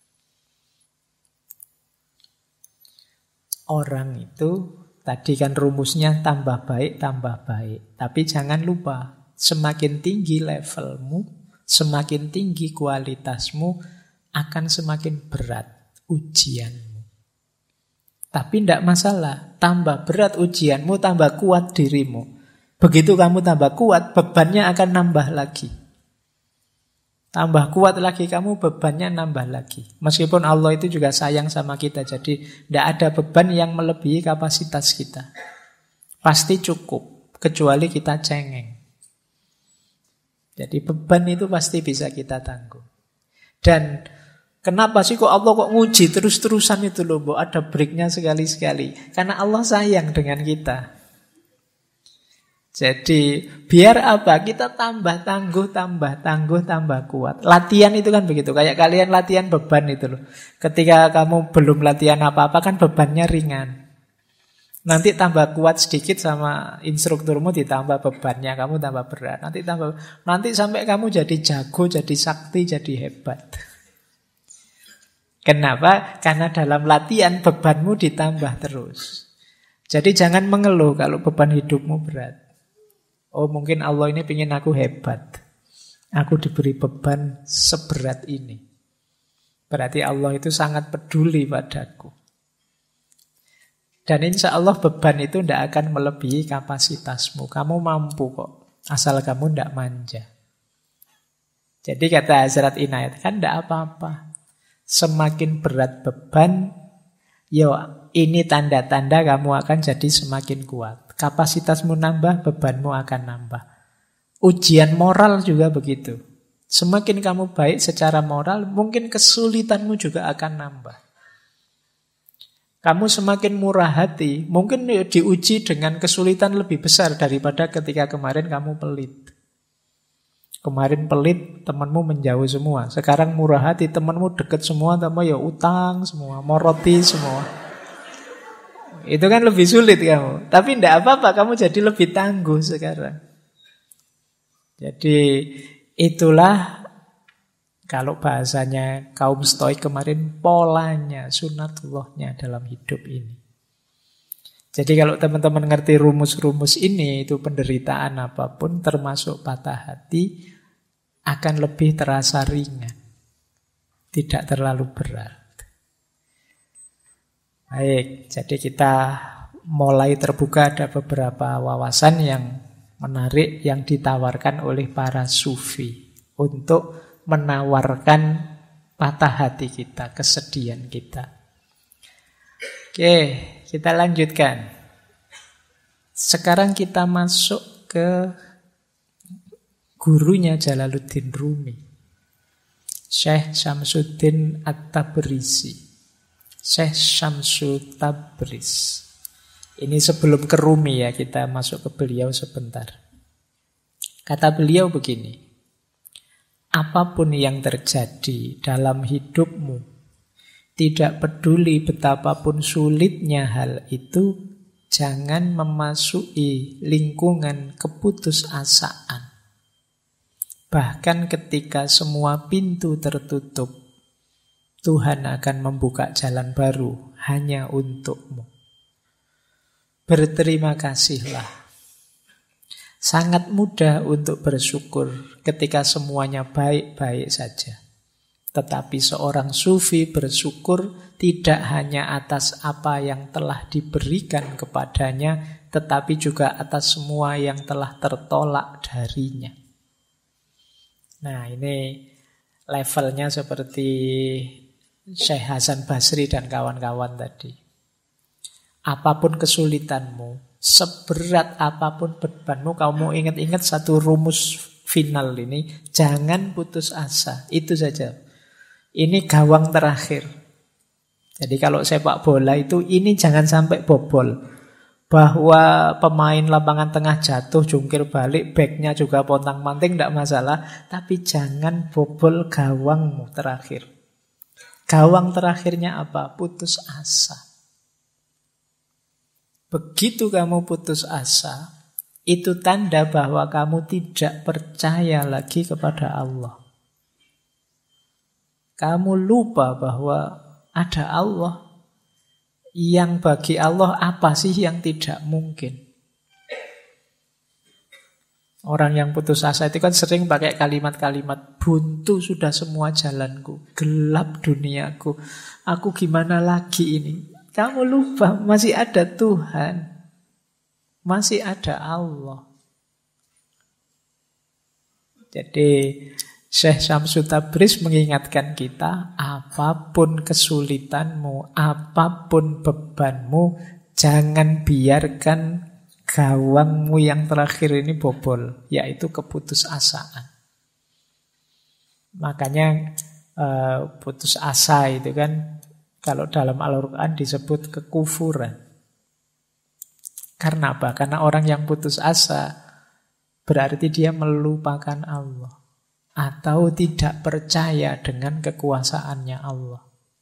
Orang itu tadi kan rumusnya tambah baik, tambah baik. Tapi jangan lupa, semakin tinggi levelmu, semakin tinggi kualitasmu, akan semakin berat ujianmu. Tapi tidak masalah, tambah berat ujianmu, tambah kuat dirimu. Begitu kamu tambah kuat, bebannya akan nambah lagi. Tambah kuat lagi kamu, bebannya nambah lagi. Meskipun Allah itu juga sayang sama kita, jadi tidak ada beban yang melebihi kapasitas kita. Pasti cukup, kecuali kita cengeng. Jadi beban itu pasti bisa kita tanggung. Dan kenapa sih kok Allah kok nguji terus-terusan itu loh, Mbok? Ada breaknya sekali-sekali. Karena Allah sayang dengan kita. Jadi biar apa? Kita tambah tangguh, tambah kuat. Latihan itu kan begitu. Kayak kalian latihan beban itu loh. Ketika kamu belum latihan apa-apa kan bebannya ringan. Nanti tambah kuat sedikit sama instrukturmu, ditambah bebannya, kamu tambah berat. Nanti sampai kamu jadi jago, jadi sakti, jadi hebat. Kenapa? Karena dalam latihan bebanmu ditambah terus. Jadi jangan mengeluh kalau beban hidupmu berat. Oh, mungkin Allah ini ingin aku hebat. Aku diberi beban seberat ini. Berarti Allah itu sangat peduli padaku. Dan insya Allah beban itu tidak akan melebihi kapasitasmu. Kamu mampu kok, asal kamu tidak manja. Jadi kata Hazrat Inayat, kan tidak apa-apa. Semakin berat beban, ini tanda-tanda kamu akan jadi semakin kuat. Kapasitasmu nambah, bebanmu akan nambah. Ujian moral juga begitu. Semakin kamu baik secara moral, mungkin kesulitanmu juga akan nambah. Kamu semakin murah hati, mungkin diuji dengan kesulitan lebih besar daripada ketika kemarin kamu pelit. Kemarin pelit, temanmu menjauh semua. Sekarang murah hati, temanmu deket semua, tambah ya utang semua, mau roti semua. Itu kan lebih sulit kamu. Tapi tidak apa-apa, kamu jadi lebih tangguh sekarang. Jadi itulah kalau bahasanya kaum Stoik kemarin, polanya, sunatullahnya dalam hidup ini. Jadi kalau teman-teman ngerti rumus-rumus ini, itu penderitaan apapun termasuk patah hati akan lebih terasa ringan. Tidak terlalu berat. Baik, jadi kita mulai terbuka, ada beberapa wawasan yang menarik yang ditawarkan oleh para sufi untuk menawarkan patah hati kita, kesedihan kita. Oke, kita lanjutkan. Sekarang kita masuk ke gurunya Jalaluddin Rumi, Syekh Syamsuddin At-Tabrisi, Syekh Syamsu Tabriz. Ini sebelum ke Rumi ya, kita masuk ke beliau sebentar. Kata beliau begini, apapun yang terjadi dalam hidupmu, tidak peduli betapapun sulitnya hal itu, jangan memasuki lingkungan keputusasaan. Bahkan ketika semua pintu tertutup, Tuhan akan membuka jalan baru hanya untukmu. Berterima kasihlah. Sangat mudah untuk bersyukur ketika semuanya baik-baik saja. Tetapi seorang sufi bersyukur tidak hanya atas apa yang telah diberikan kepadanya, tetapi juga atas semua yang telah tertolak darinya. Nah, ini levelnya seperti Syekh Hasan Basri dan kawan-kawan tadi. Apapun kesulitanmu, seberat apapun bebanmu, kamu ingat-ingat satu rumus final ini, jangan putus asa. Itu saja. Ini gawang terakhir. Jadi kalau sepak bola itu, ini jangan sampai bobol. Bahwa pemain lapangan tengah jatuh, jungkir balik, backnya juga pontang-manting, tidak masalah. Tapi jangan bobol gawangmu terakhir. Gawang terakhirnya apa? Putus asa. Begitu kamu putus asa, itu tanda bahwa kamu tidak percaya lagi kepada Allah. Kamu lupa bahwa ada Allah. Yang bagi Allah apa sih yang tidak mungkin? Orang yang putus asa itu kan sering pakai kalimat-kalimat, buntu sudah semua jalanku, gelap duniaku, aku gimana lagi ini? Kamu lupa masih ada Tuhan, masih ada Allah. Jadi Syekh Syamsu Tabriz mengingatkan kita, apapun kesulitanmu, apapun bebanmu, jangan biarkan gawangmu yang terakhir ini bobol, yaitu keputusasaan. Makanya putus asa itu kan kalau dalam Al-Quran disebut kekufuran. Karena apa? Karena orang yang putus asa berarti dia melupakan Allah atau tidak percaya dengan kekuasaannya Allah.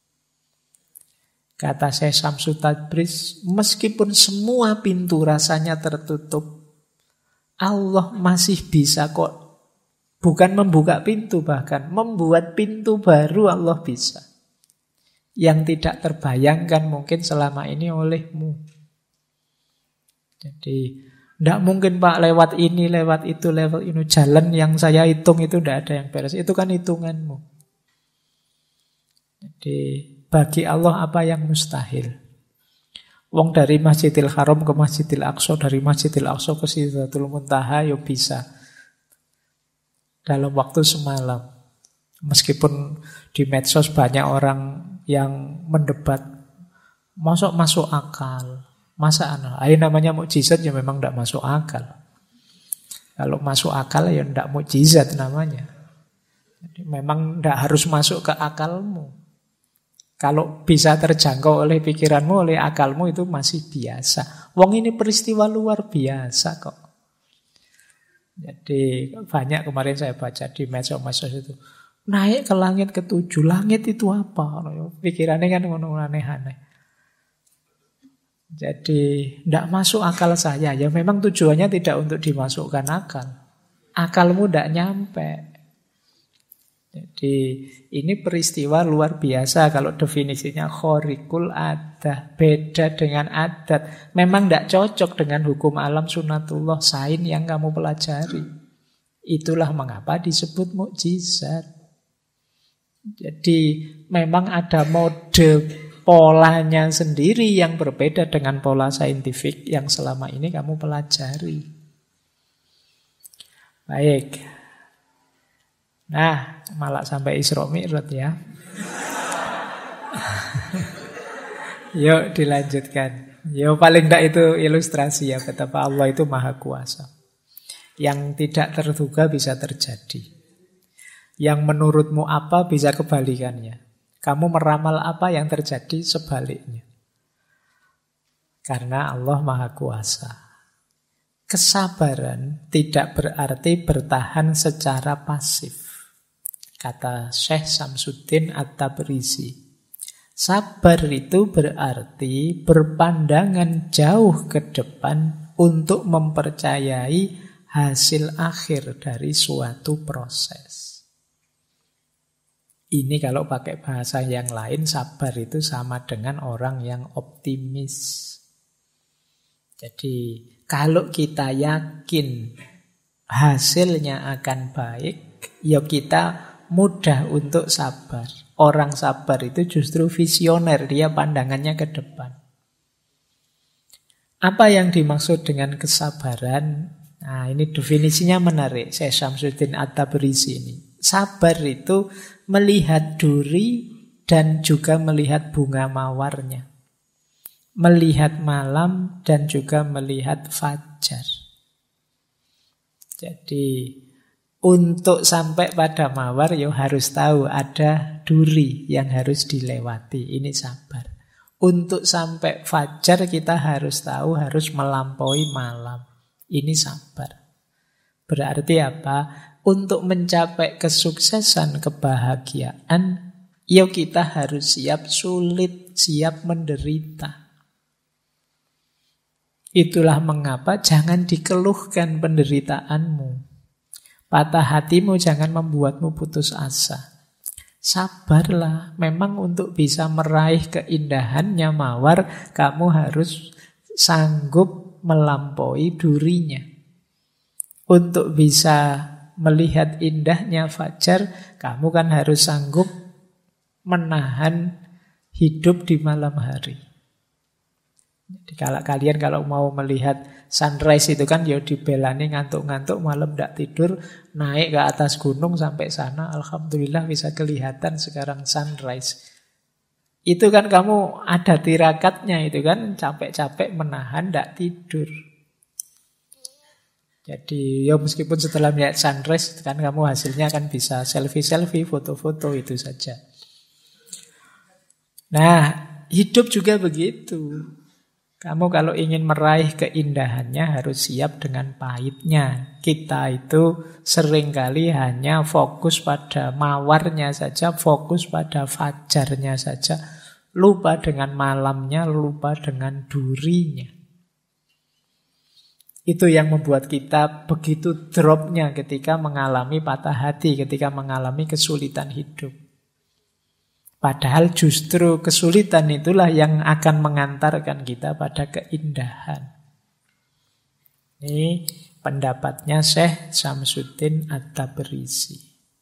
Kata Syekh Syamsul Tabriz, meskipun semua pintu rasanya tertutup, Allah masih bisa kok. Bukan membuka pintu, bahkan membuat pintu baru Allah bisa. Yang tidak terbayangkan mungkin selama ini olehmu. Jadi tidak mungkin Pak lewat ini, lewat itu, lewat ini. Jalan yang saya hitung itu tidak ada yang beres. Itu kan hitunganmu. Jadi bagi Allah apa yang mustahil? Wong dari Masjidil Haram ke Masjidil Aqsa, dari Masjidil Aqsa ke Sidratul Muntaha, ya bisa. Dalam waktu semalam. Meskipun di medsos banyak orang yang mendebat, masuk akal. Masa namanya mukjizat ya memang tidak masuk akal. Kalau masuk akal ya tidak mukjizat namanya. Jadi memang tidak harus masuk ke akalmu. Kalau bisa terjangkau oleh pikiranmu, oleh akalmu itu masih biasa. Wong ini peristiwa luar biasa kok. Jadi banyak kemarin saya baca di medsos itu. Naik ke langit ke-7. Langit itu apa? Pikirannya kan ngono aneh-aneh. Jadi tidak masuk akal saya. Ya memang tujuannya tidak untuk dimasukkan akal. Akalmu tidak nyampe. Jadi ini peristiwa luar biasa. Kalau definisinya khorikul adah, beda dengan adat. Memang tidak cocok dengan hukum alam sunatullah, sains yang kamu pelajari. Itulah mengapa disebut mukjizat. Jadi memang ada mode polanya sendiri yang berbeda dengan pola saintifik yang selama ini kamu pelajari. Baik. Nah, malah sampai Isra Mi'raj ya. Yuk dilanjutkan. Yuk paling tidak itu ilustrasi ya betapa Allah itu maha kuasa. Yang tidak terduga bisa terjadi. Yang menurutmu apa bisa kebalikannya. Kamu meramal apa yang terjadi sebaliknya. Karena Allah maha kuasa. Kesabaran tidak berarti bertahan secara pasif. Kata Syekh Syamsuddin At-Tabrizi, sabar itu berarti berpandangan jauh ke depan untuk mempercayai hasil akhir dari suatu proses. Ini kalau pakai bahasa yang lain, sabar itu sama dengan orang yang optimis. Jadi kalau kita yakin hasilnya akan baik, ya kita mudah untuk sabar. Orang sabar itu justru visioner, dia pandangannya ke depan. Apa yang dimaksud dengan kesabaran? Nah, ini definisinya menarik. Syekh Syamsuddin At-Tabrizi ini. Sabar itu melihat duri dan juga melihat bunga mawarnya. Melihat malam dan juga melihat fajar. Jadi untuk sampai pada mawar ya harus tahu ada duri yang harus dilewati. Ini sabar. Untuk sampai fajar kita harus tahu harus melampaui malam. Ini sabar. Berarti apa? Untuk mencapai kesuksesan, kebahagiaan, ya kita harus siap sulit, siap menderita. Itulah mengapa jangan dikeluhkan penderitaanmu. Patah hatimu jangan membuatmu putus asa. Sabarlah. Memang untuk bisa meraih keindahannya mawar, kamu harus sanggup melampaui durinya. Untuk bisa melihat indahnya fajar, kamu kan harus sanggup menahan hidup di malam hari. Jadi kalau mau melihat sunrise itu kan ya dibelani ngantuk-ngantuk malam tidak tidur, naik ke atas gunung sampai sana, alhamdulillah bisa kelihatan sekarang sunrise. Itu kan kamu ada tirakatnya itu kan, capek-capek menahan tidak tidur. Jadi ya meskipun setelah melihat sunrise kan kamu hasilnya kan bisa selfie-selfie, foto-foto itu saja. Nah, hidup juga begitu. Kamu kalau ingin meraih keindahannya harus siap dengan pahitnya. Kita itu seringkali hanya fokus pada mawarnya saja, fokus pada fajarnya saja. Lupa dengan malamnya, lupa dengan durinya. Itu yang membuat kita begitu dropnya ketika mengalami patah hati, ketika mengalami kesulitan hidup. Padahal justru kesulitan itulah yang akan mengantarkan kita pada keindahan. Ini pendapatnya Syekh Syamsuddin At-Tabrisi.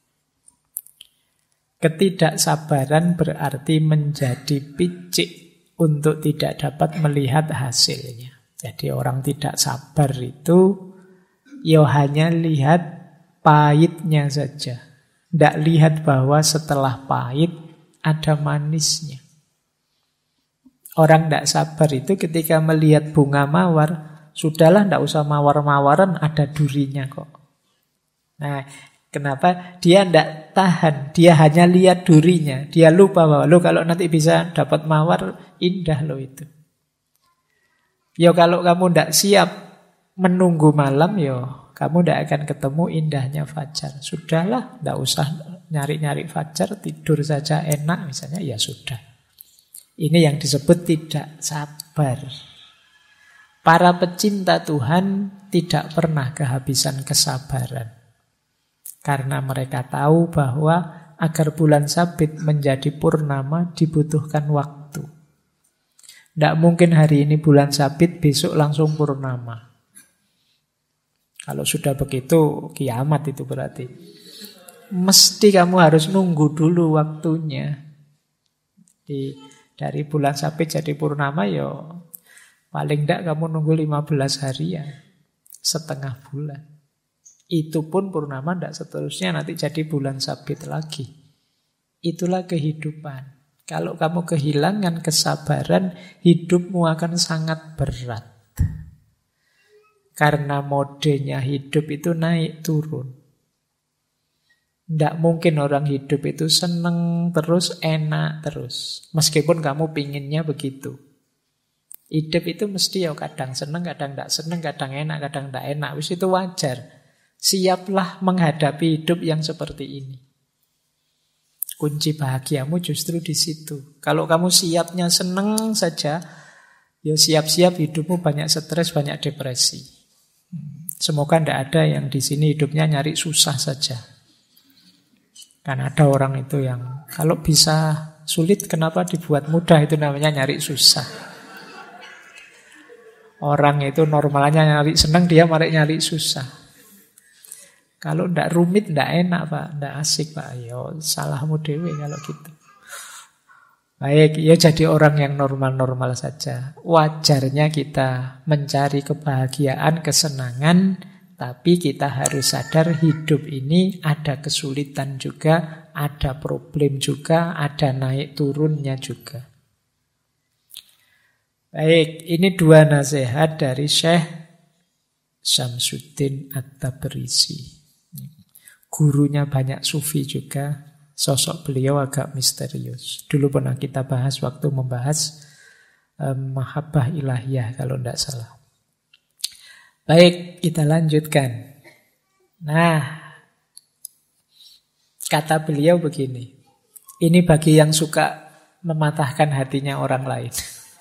Ketidaksabaran berarti menjadi picik untuk tidak dapat melihat hasilnya. Jadi orang tidak sabar itu ya hanya lihat pahitnya saja. Tidak lihat bahwa setelah pahit ada manisnya. Orang tidak sabar itu ketika melihat bunga mawar, sudahlah tidak usah mawar-mawaran, ada durinya kok. Nah, kenapa? Dia tidak tahan, dia hanya lihat durinya. Dia lupa bahwa kalau nanti bisa dapat mawar, indah loh itu. Ya kalau kamu tidak siap menunggu malam, ya kamu tidak akan ketemu indahnya fajar. Sudahlah, tidak usah nyari-nyari fajar, tidur saja enak misalnya, ya sudah. Ini yang disebut tidak sabar. Para pecinta Tuhan tidak pernah kehabisan kesabaran. Karena mereka tahu bahwa agar bulan sabit menjadi purnama dibutuhkan waktu. Tidak mungkin hari ini bulan sabit, besok langsung purnama. Kalau sudah begitu, kiamat itu berarti. Mesti kamu harus nunggu dulu waktunya. Dari bulan sabit jadi purnama, ya paling tidak kamu nunggu 15 hari ya, setengah bulan. Itu pun purnama tidak seterusnya nanti jadi bulan sabit lagi. Itulah kehidupan. Kalau kamu kehilangan kesabaran, hidupmu akan sangat berat. Karena modenya hidup itu naik turun. Tidak mungkin orang hidup itu seneng terus, enak terus. Meskipun kamu pinginnya begitu. Hidup itu mesti ya kadang seneng, kadang tidak seneng, kadang enak, kadang tidak enak. Wis itu wajar. Siaplah menghadapi hidup yang seperti ini. Kunci bahagiamu justru di situ. Kalau kamu siapnya seneng saja, ya siap-siap hidupmu banyak stres, banyak depresi. Semoga tidak ada yang di sini hidupnya nyari susah saja. Kan ada orang itu yang kalau bisa sulit, kenapa dibuat mudah, itu namanya nyari susah. Orang itu normalnya nyari seneng, dia malah nyari susah. Kalau tidak rumit, tidak enak Pak, tidak asik Pak. Yo, salahmu dewe kalau gitu. Baik, ya jadi orang yang normal-normal saja. Wajarnya kita mencari kebahagiaan, kesenangan, tapi kita harus sadar hidup ini ada kesulitan juga, ada problem juga, ada naik turunnya juga. Baik, ini dua nasihat dari Syekh Syamsuddin At-Tabrisi. Gurunya banyak sufi juga. Sosok beliau agak misterius. Dulu pernah kita bahas waktu membahas Mahabbah Ilahiyah kalau tidak salah. Baik, kita lanjutkan. Nah, kata beliau begini. Ini bagi yang suka mematahkan hatinya orang lain.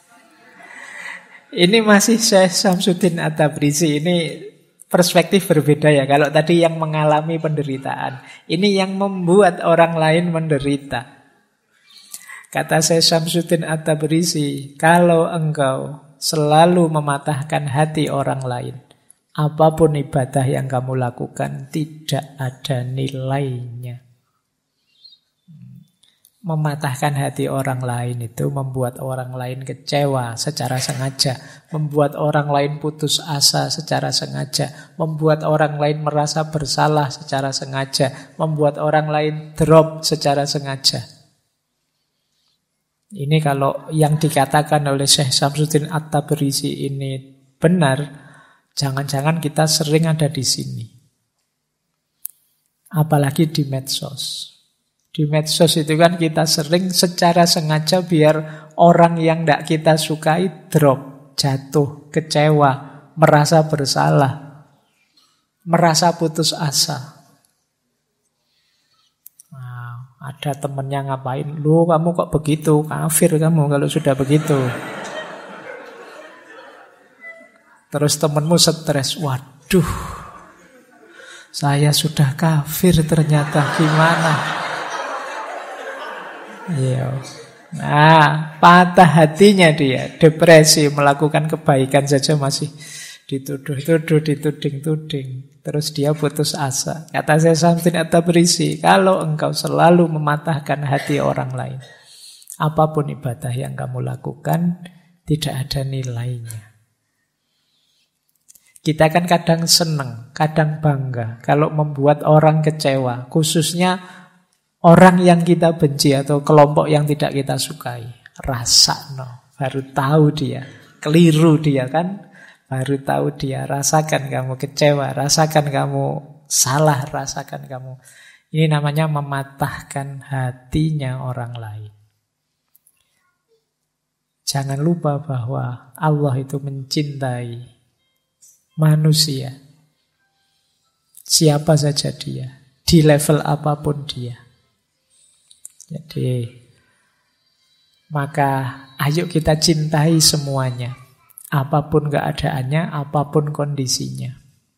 Ini masih Syekh Syamsuddin At-Tabrisi. Ini perspektif berbeda ya. Kalau tadi yang mengalami penderitaan, ini yang membuat orang lain menderita. Kata Syekh Syamsuddin At-Tabrisi, kalau engkau selalu mematahkan hati orang lain, apapun ibadah yang kamu lakukan tidak ada nilainya. Mematahkan hati orang lain itu membuat orang lain kecewa secara sengaja, membuat orang lain putus asa secara sengaja, membuat orang lain merasa bersalah secara sengaja, membuat orang lain drop secara sengaja. Ini kalau yang dikatakan oleh Syekh Syamsuddin At-Tabrisi ini benar, Jangan-jangan kita sering ada di sini. Apalagi di medsos. Di medsos itu kan kita sering secara sengaja biar orang yang tidak kita sukai drop, jatuh, kecewa, merasa bersalah, merasa putus asa. Nah, ada temennya ngapain, "Lu kamu kok begitu? Kafir kamu kalau sudah begitu." Terus temenmu stres, "Waduh, saya sudah kafir ternyata, gimana?" Iya. Nah, patah hatinya dia, depresi, melakukan kebaikan saja masih dituduh-tuduh, dituding-tuding. Terus dia putus asa. Kata Syekh Samsudin At-Tabrisi, kalau engkau selalu mematahkan hati orang lain, apapun ibadah yang kamu lakukan, tidak ada nilainya. Kita kan kadang senang, kadang bangga kalau membuat orang kecewa, khususnya orang yang kita benci atau kelompok yang tidak kita sukai. Rasakno, baru tahu dia, keliru dia kan, baru tahu dia, rasakan kamu kecewa, rasakan kamu salah, rasakan kamu. Ini namanya mematahkan hatinya orang lain. Jangan lupa bahwa Allah itu mencintai manusia. Siapa saja dia, di level apapun dia. Jadi, maka ayo kita cintai semuanya. Apapun keadaannya, apapun kondisinya.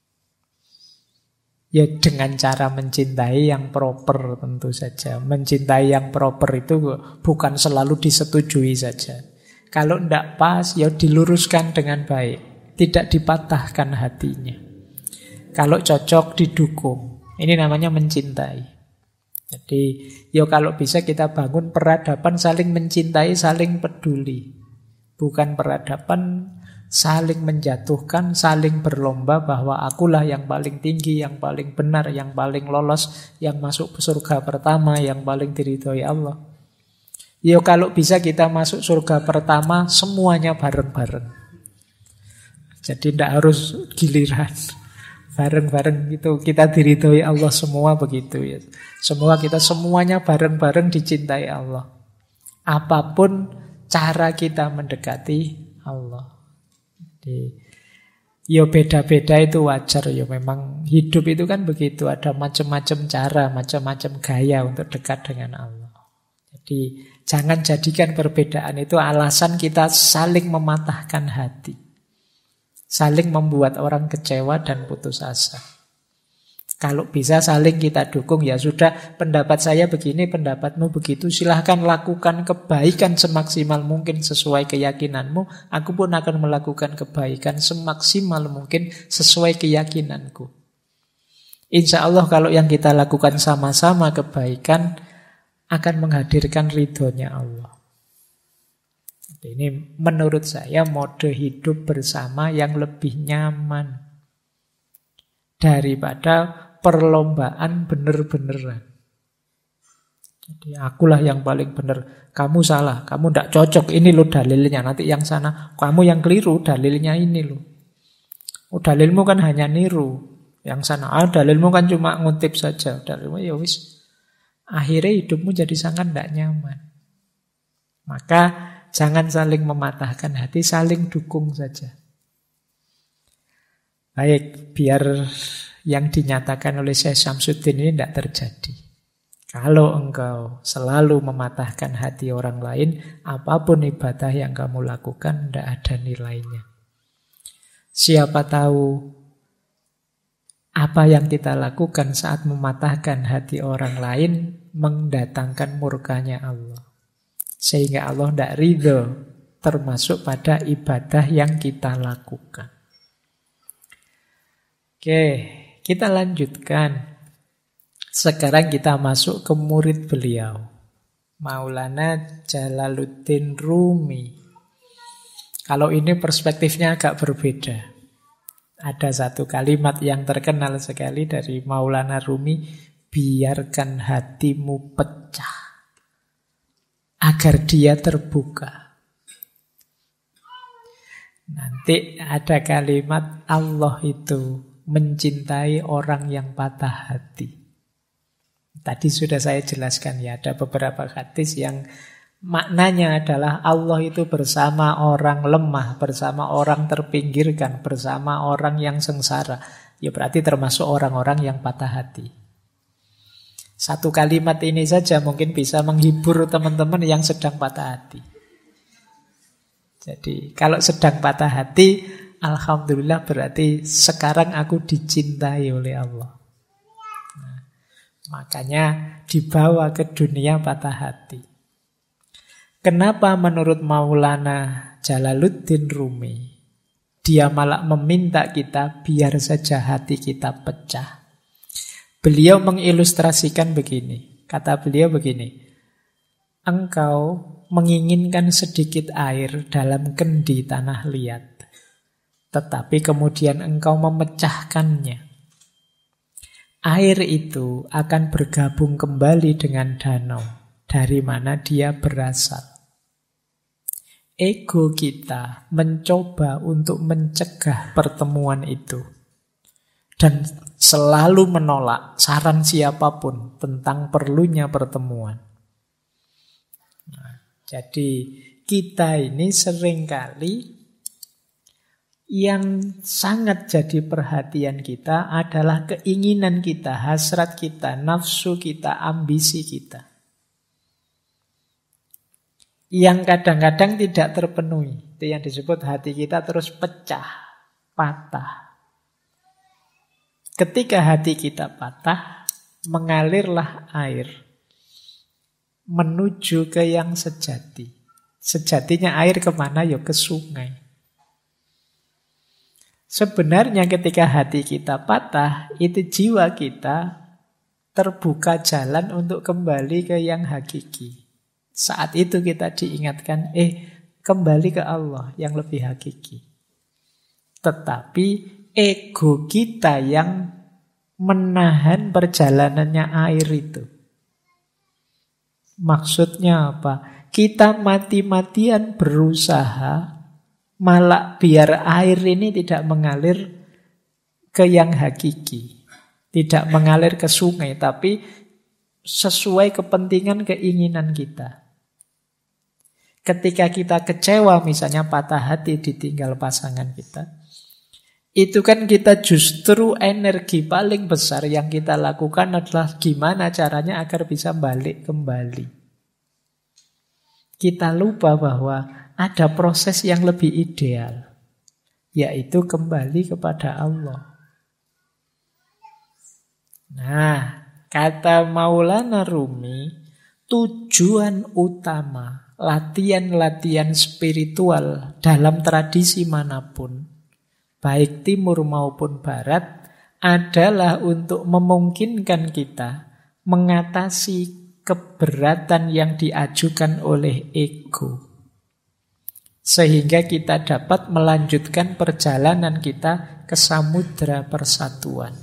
Ya dengan cara mencintai yang proper tentu saja. Mencintai yang proper itu bukan selalu disetujui saja. Kalau tidak pas, ya diluruskan dengan baik. Tidak dipatahkan hatinya. Kalau cocok, didukung. Ini namanya mencintai. Jadi, ya kalau bisa kita bangun peradaban saling mencintai, saling peduli. Bukan peradaban saling menjatuhkan, saling berlomba bahwa akulah yang paling tinggi, yang paling benar, yang paling lolos, yang masuk surga pertama, yang paling diridhoi Allah. Ya kalau bisa kita masuk surga pertama semuanya bareng-bareng. Jadi tidak harus giliran. Bareng-bareng gitu kita diridhoi Allah semua begitu ya. Kita semuanya bareng-bareng dicintai Allah. Apapun cara kita mendekati Allah. Jadi, ya beda-beda itu wajar ya. Memang hidup itu kan begitu. Ada macam-macam cara, macam-macam gaya untuk dekat dengan Allah. Jadi jangan jadikan perbedaan itu alasan kita saling mematahkan hati. Saling membuat orang kecewa dan putus asa. Kalau bisa saling kita dukung, ya sudah pendapat saya begini, pendapatmu begitu. Silahkan lakukan kebaikan semaksimal mungkin sesuai keyakinanmu. Aku pun akan melakukan kebaikan semaksimal mungkin sesuai keyakinanku. Insya Allah kalau yang kita lakukan sama-sama kebaikan akan menghadirkan ridhonya Allah. Ini menurut saya mode hidup bersama yang lebih nyaman daripada perlombaan bener-beneran. Jadi akulah yang paling benar, kamu salah, kamu tidak cocok, ini loh dalilnya. Nanti yang sana, kamu yang keliru, dalilnya ini loh. Dalilmu kan hanya niru, yang sana dalilmu kan cuma ngutip saja. Dalilmu ya wis. Akhirnya hidupmu jadi sangat tidak nyaman. Maka jangan saling mematahkan hati, saling dukung saja. Baik, biar yang dinyatakan oleh Syekh Samsudin ini tidak terjadi. Kalau engkau selalu mematahkan hati orang lain, apapun ibadah yang kamu lakukan tidak ada nilainya. Siapa tahu apa yang kita lakukan saat mematahkan hati orang lain mendatangkan murkanya Allah. Sehingga Allah tidak ridho termasuk pada ibadah yang kita lakukan. Oke, kita lanjutkan. Sekarang kita masuk ke murid beliau, Maulana Jalaluddin Rumi. Kalau ini perspektifnya agak berbeda. Ada satu kalimat yang terkenal sekali dari Maulana Rumi, biarkan hatimu pecah agar dia terbuka. Nanti ada kalimat Allah itu mencintai orang yang patah hati. Tadi sudah saya jelaskan ya, ada beberapa hadis yang maknanya adalah Allah itu bersama orang lemah, bersama orang terpinggirkan, bersama orang yang sengsara. Ya berarti termasuk orang-orang yang patah hati. Satu kalimat ini saja mungkin bisa menghibur teman-teman yang sedang patah hati. Jadi kalau sedang patah hati, alhamdulillah berarti sekarang aku dicintai oleh Allah. Nah, makanya dibawa ke dunia patah hati. Kenapa menurut Maulana Jalaluddin Rumi, dia malah meminta kita biar saja hati kita pecah. Beliau mengilustrasikan begini, kata beliau begini, engkau menginginkan sedikit air dalam kendi tanah liat, tetapi kemudian engkau memecahkannya. Air itu akan bergabung kembali dengan danau, dari mana dia berasal. Ego kita mencoba untuk mencegah pertemuan itu, dan selalu menolak saran siapapun tentang perlunya pertemuan. Jadi kita ini seringkali yang sangat jadi perhatian kita adalah keinginan kita, hasrat kita, nafsu kita, ambisi kita. Yang kadang-kadang tidak terpenuhi. Itu yang disebut hati kita terus pecah, patah. Ketika hati kita patah, mengalirlah air menuju ke yang sejati. Sejatinya air kemana? Ya ke sungai. Sebenarnya ketika hati kita patah, itu jiwa kita terbuka jalan untuk kembali ke yang hakiki. Saat itu kita diingatkan, kembali ke Allah yang lebih hakiki. Tetapi ego kita yang menahan perjalanannya air itu. Maksudnya apa? Kita mati-matian berusaha malah biar air ini tidak mengalir ke yang hakiki. Tidak mengalir ke sungai, tapi sesuai kepentingan keinginan kita. Ketika kita kecewa, misalnya patah hati ditinggal pasangan kita, itu kan kita justru energi paling besar yang kita lakukan adalah gimana caranya agar bisa balik kembali. Kita lupa bahwa ada proses yang lebih ideal, yaitu kembali kepada Allah. Nah, kata Maulana Rumi, tujuan utama latihan-latihan spiritual dalam tradisi manapun, baik timur maupun barat, adalah untuk memungkinkan kita mengatasi keberatan yang diajukan oleh ego. Sehingga kita dapat melanjutkan perjalanan kita ke samudra persatuan.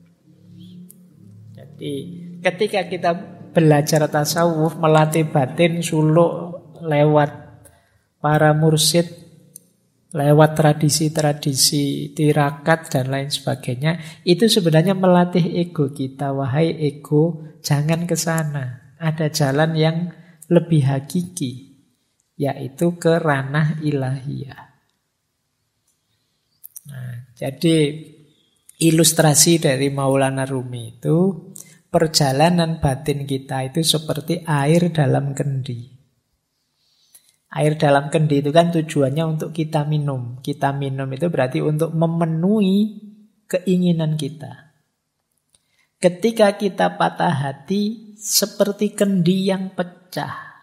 Jadi ketika kita belajar tasawuf, melatih batin, suluk lewat para mursyid, lewat tradisi-tradisi tirakat dan lain sebagainya, itu sebenarnya melatih ego kita. Wahai ego, jangan ke sana. Ada jalan yang lebih hakiki, yaitu ke ranah ilahiyah. Nah, jadi ilustrasi dari Maulana Rumi itu, perjalanan batin kita itu seperti air dalam kendi. Air dalam kendi itu kan tujuannya untuk kita minum. Kita minum itu berarti untuk memenuhi keinginan kita. Ketika kita patah hati, seperti kendi yang pecah.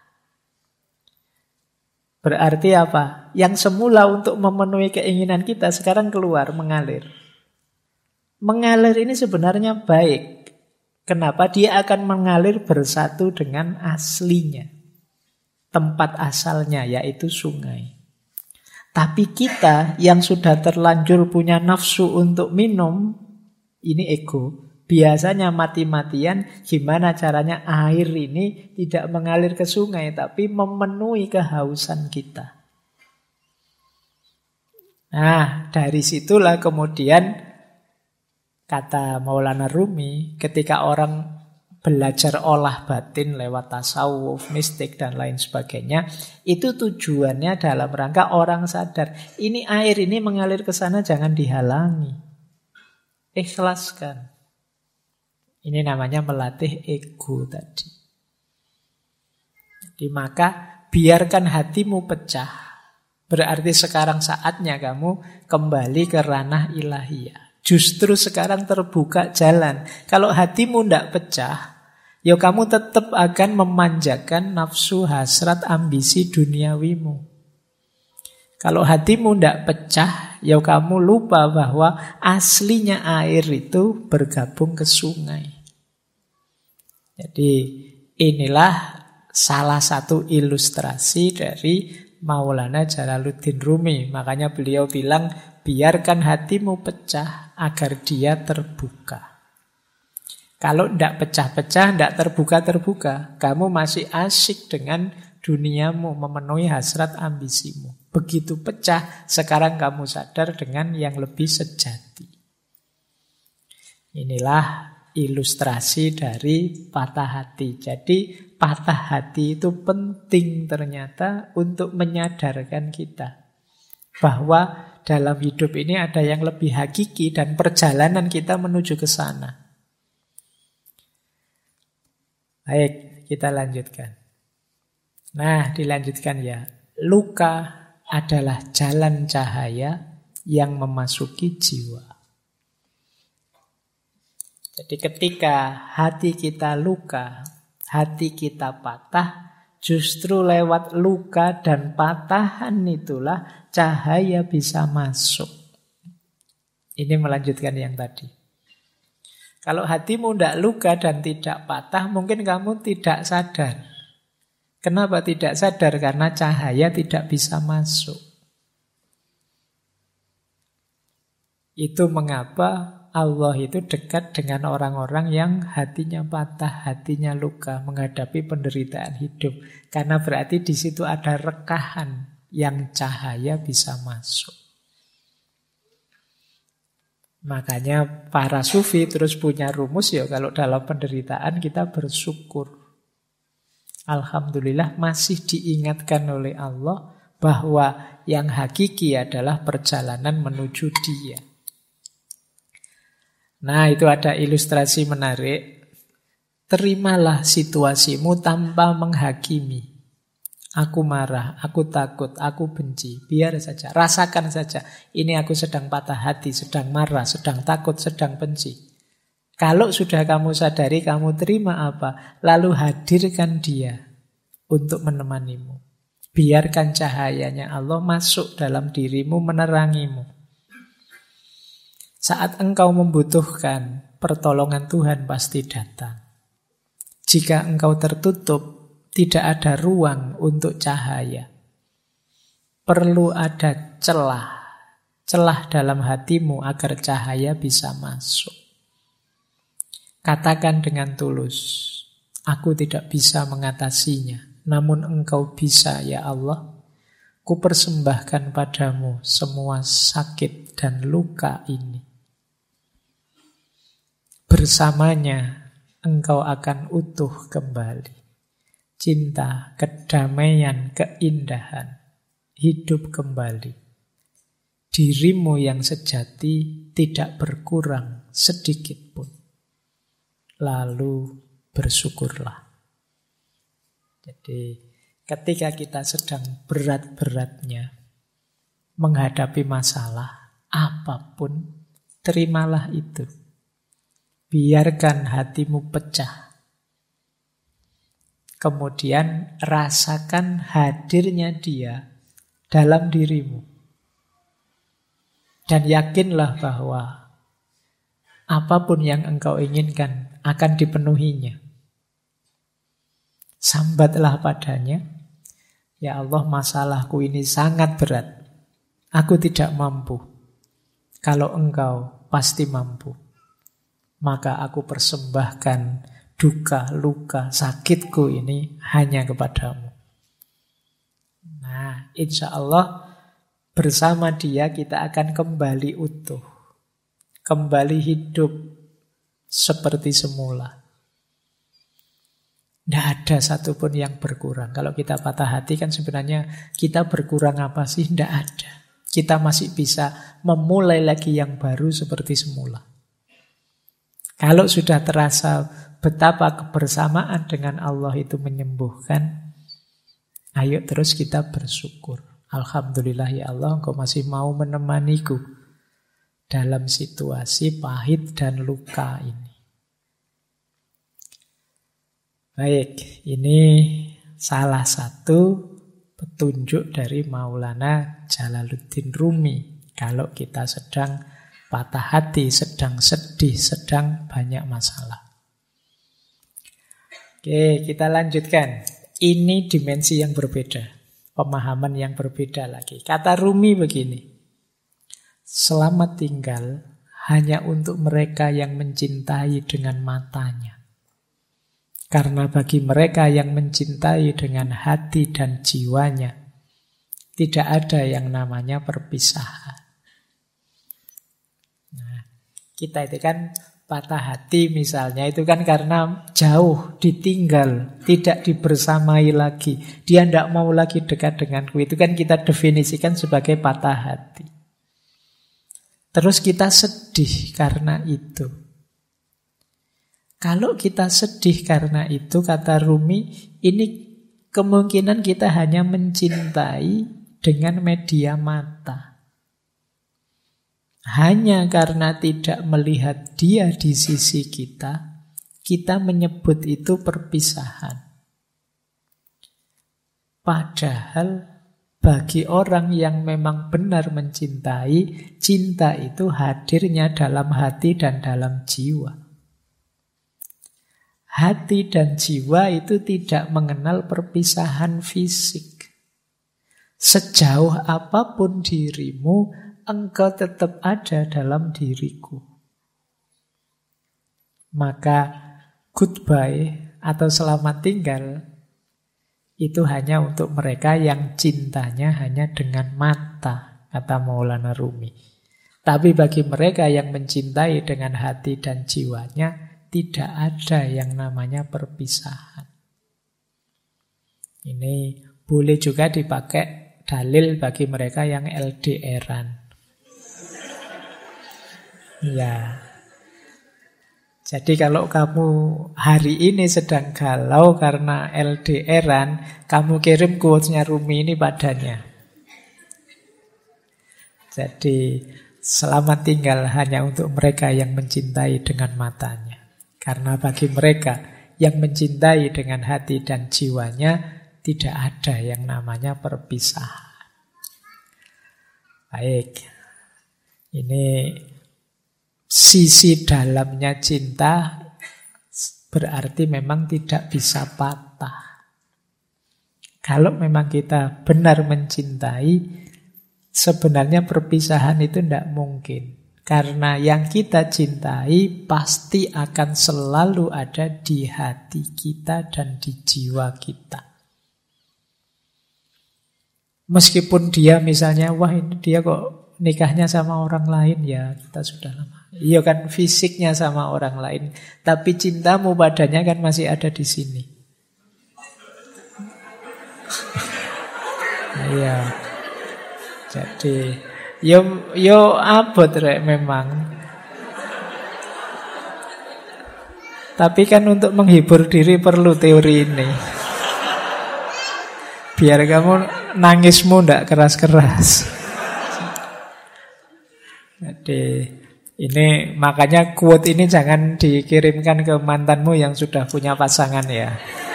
Berarti apa? Yang semula untuk memenuhi keinginan kita sekarang keluar, mengalir. Mengalir ini sebenarnya baik. Kenapa? Dia akan mengalir bersatu dengan aslinya. Tempat asalnya, yaitu sungai. Tapi kita yang sudah terlanjur punya nafsu untuk minum, ini ego, biasanya mati-matian gimana caranya air ini tidak mengalir ke sungai, tapi memenuhi kehausan kita. Nah, dari situlah kemudian kata Maulana Rumi, ketika orang belajar olah batin lewat tasawuf, mistik, dan lain sebagainya, itu tujuannya dalam rangka orang sadar. Ini air ini mengalir ke sana, jangan dihalangi. Ikhlaskan. Ini namanya melatih ego tadi. Jadi maka biarkan hatimu pecah. Berarti sekarang saatnya kamu kembali ke ranah ilahiyah. Justru sekarang terbuka jalan. Kalau hatimu tidak pecah, ya kamu tetap akan memanjakan nafsu, hasrat, ambisi duniawimu. Kalau hatimu tidak pecah, ya kamu lupa bahwa aslinya air itu bergabung ke sungai. Jadi inilah salah satu ilustrasi dari Maulana Jalaluddin Rumi. Makanya beliau bilang, biarkan hatimu pecah agar dia terbuka. Kalau tidak pecah-pecah, tidak terbuka-terbuka, kamu masih asyik dengan duniamu, memenuhi hasrat ambisimu. Begitu pecah, sekarang kamu sadar dengan yang lebih sejati. Inilah ilustrasi dari patah hati. Jadi patah hati itu penting ternyata untuk menyadarkan kita bahwa dalam hidup ini ada yang lebih hakiki dan perjalanan kita menuju ke sana. Baik, kita lanjutkan. Nah, dilanjutkan ya. Luka adalah jalan cahaya yang memasuki jiwa. Jadi ketika hati kita luka, hati kita patah, justru lewat luka dan patahan itulah cahaya bisa masuk. Ini melanjutkan yang tadi. Kalau hatimu tidak luka dan tidak patah, mungkin kamu tidak sadar. Kenapa tidak sadar? Karena cahaya tidak bisa masuk. Itu mengapa Allah itu dekat dengan orang-orang yang hatinya patah, hatinya luka, menghadapi penderitaan hidup. Karena berarti di situ ada rekahan yang cahaya bisa masuk. Makanya para sufi terus punya rumus ya, kalau dalam penderitaan kita bersyukur. Alhamdulillah masih diingatkan oleh Allah bahwa yang hakiki adalah perjalanan menuju Dia. Nah, itu ada ilustrasi menarik. Terimalah situasimu tanpa menghakimi. Aku marah, aku takut, aku benci. Biar saja, rasakan saja. Ini aku sedang patah hati, sedang marah, sedang takut, sedang benci. Kalau sudah kamu sadari, kamu terima apa? Lalu hadirkan Dia untuk menemanimu. Biarkan cahayanya Allah masuk dalam dirimu, menerangimu. Saat engkau membutuhkan pertolongan Tuhan pasti datang. Jika engkau tertutup, tidak ada ruang untuk cahaya. Perlu ada celah dalam hatimu agar cahaya bisa masuk. Katakan dengan tulus, aku tidak bisa mengatasinya, namun Engkau bisa ya Allah. Kupersembahkan padamu semua sakit dan luka ini. Bersamanya Engkau akan utuh kembali. Cinta, kedamaian, keindahan, hidup kembali. Dirimu yang sejati tidak berkurang sedikit pun. Lalu bersyukurlah. Jadi ketika kita sedang berat-beratnya menghadapi masalah apapun, terimalah itu. Biarkan hatimu pecah. Kemudian rasakan hadirnya Dia dalam dirimu. Dan yakinlah bahwa apapun yang engkau inginkan akan dipenuhinya. Sambatlah padanya, ya Allah, masalahku ini sangat berat. Aku tidak mampu. Kalau Engkau pasti mampu. Maka aku persembahkan duka, luka, sakitku ini hanya kepadamu. Nah, insya Allah bersama dia kita akan kembali utuh, kembali hidup seperti semula. Tidak ada satupun yang berkurang. Kalau kita patah hati kan sebenarnya kita berkurang apa sih? Tidak ada. Kita masih bisa memulai lagi yang baru seperti semula. Kalau sudah terasa betapa kebersamaan dengan Allah itu menyembuhkan, ayo terus kita bersyukur. Alhamdulillah ya Allah, Engkau masih mau menemaniku dalam situasi pahit dan luka ini. Baik, ini salah satu petunjuk dari Maulana Jalaluddin Rumi. Kalau kita sedang patah hati, sedang sedih, sedang banyak masalah. Oke, kita lanjutkan. Ini dimensi yang berbeda. Pemahaman yang berbeda lagi. Kata Rumi begini. Selamat tinggal hanya untuk mereka yang mencintai dengan matanya. Karena bagi mereka yang mencintai dengan hati dan jiwanya, tidak ada yang namanya perpisahan. Nah, kita itu kan patah hati misalnya, itu kan karena jauh, ditinggal, tidak dibersamai lagi. Dia tidak mau lagi dekat denganku. Itu kan kita definisikan sebagai patah hati. Terus kita sedih karena itu. Kalau kita sedih karena itu, kata Rumi, ini kemungkinan kita hanya mencintai dengan media mata. Hanya karena tidak melihat dia di sisi kita, kita menyebut itu perpisahan. Padahal bagi orang yang memang benar mencintai, cinta itu hadirnya dalam hati dan dalam jiwa. Hati dan jiwa itu tidak mengenal perpisahan fisik. Sejauh apapun dirimu, engkau tetap ada dalam diriku. Maka goodbye atau selamat tinggal itu hanya untuk mereka yang cintanya hanya dengan mata, kata Maulana Rumi. Tapi bagi mereka yang mencintai dengan hati dan jiwanya, tidak ada yang namanya perpisahan. Ini boleh juga dipakai dalil bagi mereka yang LDR-an. Ya. Jadi kalau kamu hari ini sedang galau karena LDR-an, kamu kirim quotes-nya Rumi ini padanya. Jadi selamat tinggal hanya untuk mereka yang mencintai dengan matanya. Karena bagi mereka yang mencintai dengan hati dan jiwanya, tidak ada yang namanya perpisahan. Baik. Ini sisi dalamnya cinta berarti memang tidak bisa patah. Kalau memang kita benar mencintai, sebenarnya perpisahan itu tidak mungkin. Karena yang kita cintai pasti akan selalu ada di hati kita dan di jiwa kita. Meskipun dia misalnya, wah ini dia kok nikahnya sama orang lain, ya kita sudah lama. Iya kan fisiknya sama orang lain, tapi cintamu padanya kan masih ada di sini. Iya. Jadi yo abot rek memang. Tapi kan untuk menghibur diri perlu teori ini. Biar kamu nangismu ndak keras-keras. Jadi ini makanya quote ini jangan dikirimkan ke mantanmu yang sudah punya pasangan ya.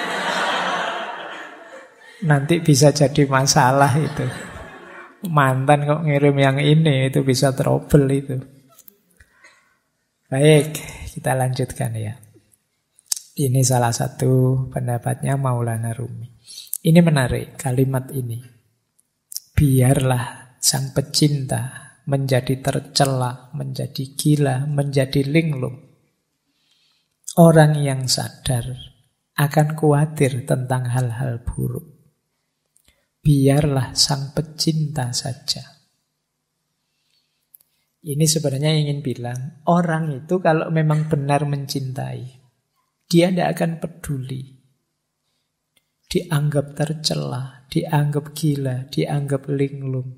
Nanti bisa jadi masalah itu. Mantan kok ngirim yang ini, itu bisa trouble itu. Baik, kita lanjutkan ya. Ini salah satu pendapatnya Maulana Rumi. Ini menarik kalimat ini. Biarlah sang pecinta menjadi tercela, menjadi gila, menjadi linglung. Orang yang sadar akan khawatir tentang hal-hal buruk. Biarlah sang pecinta saja Ini sebenarnya ingin bilang, orang itu kalau memang benar mencintai, dia tidak akan peduli. Dianggap tercela, dianggap gila, dianggap linglung.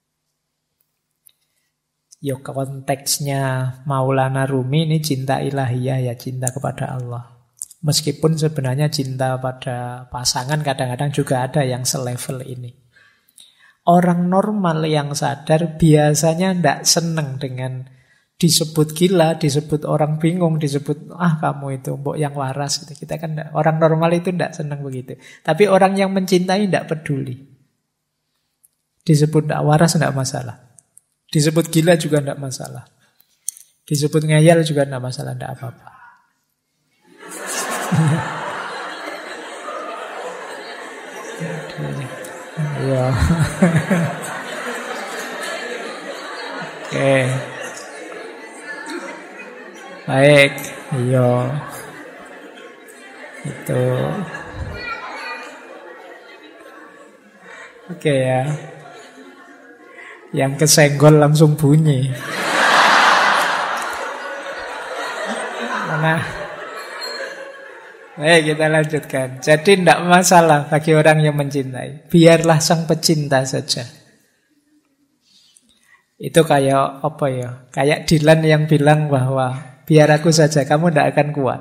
Ya konteksnya Maulana Rumi ini cinta ilahiyah ya, cinta kepada Allah. Meskipun sebenarnya cinta pada pasangan kadang-kadang juga ada yang selevel ini. Orang normal yang sadar biasanya tidak senang dengan disebut gila, disebut orang bingung, disebut kamu itu mbok yang waras. Kita kan enggak, orang normal itu tidak senang begitu. Tapi orang yang mencintai tidak peduli. Disebut tidak waras tidak masalah. Disebut gila juga tidak masalah. Disebut ngeyel juga tidak masalah, tidak apa-apa. Ya. Oke. Baik, iya. Itu. Oke ya. Yang kesenggol langsung bunyi. Nah, baik, kita lanjutkan. Jadi tidak masalah bagi orang yang mencintai. Biarlah sang pecinta saja. Itu kayak apa ya? Kayak Dylan yang bilang bahwa biar aku saja, kamu tidak akan kuat.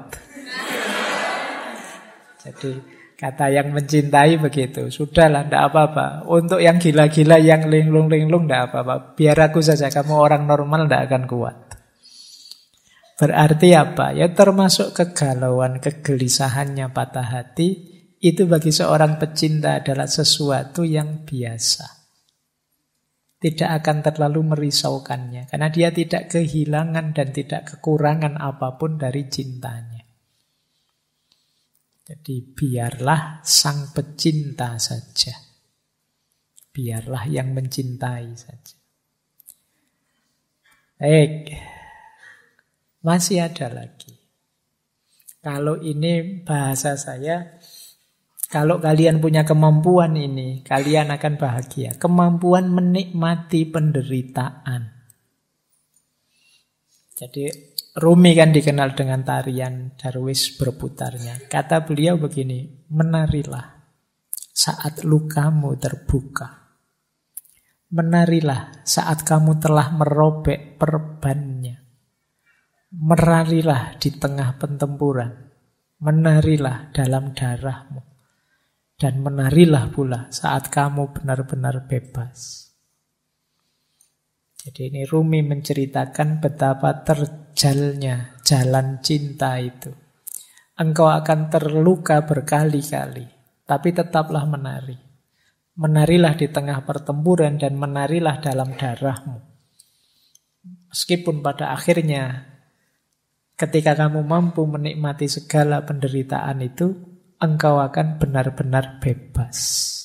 Jadi kata yang mencintai begitu. Sudahlah, tidak apa-apa. Untuk yang gila-gila, yang linglung-linglung, tidak apa-apa. Biar aku saja, kamu orang normal tidak akan kuat. Berarti apa? Ya termasuk kegalauan, kegelisahannya, patah hati. Itu bagi seorang pecinta adalah sesuatu yang biasa. Tidak akan terlalu merisaukannya. Karena dia tidak kehilangan dan tidak kekurangan apapun dari cintanya. Jadi biarlah sang pecinta saja. Biarlah yang mencintai saja. Baik. Masih ada lagi. Kalau ini bahasa saya, kalau kalian punya kemampuan ini, kalian akan bahagia. Kemampuan menikmati penderitaan. Jadi Rumi kan dikenal dengan tarian Darwis berputarnya. Kata beliau begini, menarilah saat lukamu terbuka. Menarilah saat kamu telah merobek perbannya. Menarilah di tengah pertempuran. Menarilah dalam darahmu. Dan menarilah pula saat kamu benar-benar bebas. Jadi ini Rumi menceritakan betapa terjalnya jalan cinta itu. Engkau akan terluka berkali-kali, tapi tetaplah menari. Menarilah di tengah pertempuran dan menarilah dalam darahmu. Meskipun pada akhirnya ketika kamu mampu menikmati segala penderitaan itu, engkau akan benar-benar bebas.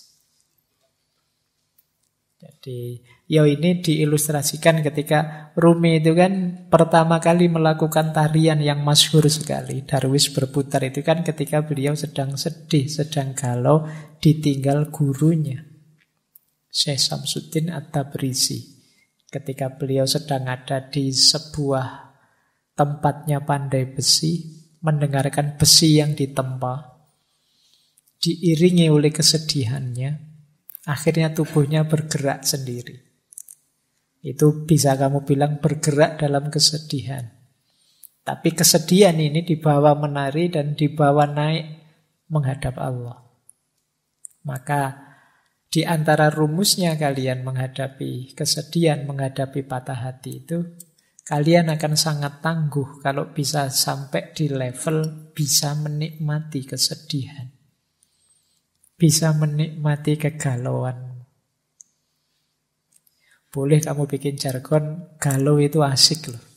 Jadi, ini diilustrasikan ketika Rumi itu kan pertama kali melakukan tarian yang masyhur sekali. Darwis berputar itu kan ketika beliau sedang sedih, sedang galau, ditinggal gurunya, Syekh Samsuddin At-Tabrisi. Ketika beliau sedang ada di sebuah tempatnya pandai besi, mendengarkan besi yang ditempa, diiringi oleh kesedihannya, akhirnya tubuhnya bergerak sendiri. Itu bisa kamu bilang bergerak dalam kesedihan. Tapi kesedihan ini dibawa menari dan dibawa naik menghadap Allah. Maka di antara rumusnya kalian menghadapi kesedihan, menghadapi patah hati itu, kalian akan sangat tangguh kalau bisa sampai di level bisa menikmati kesedihan. Bisa menikmati kegalauan. Boleh kamu bikin jargon, galau itu asik loh.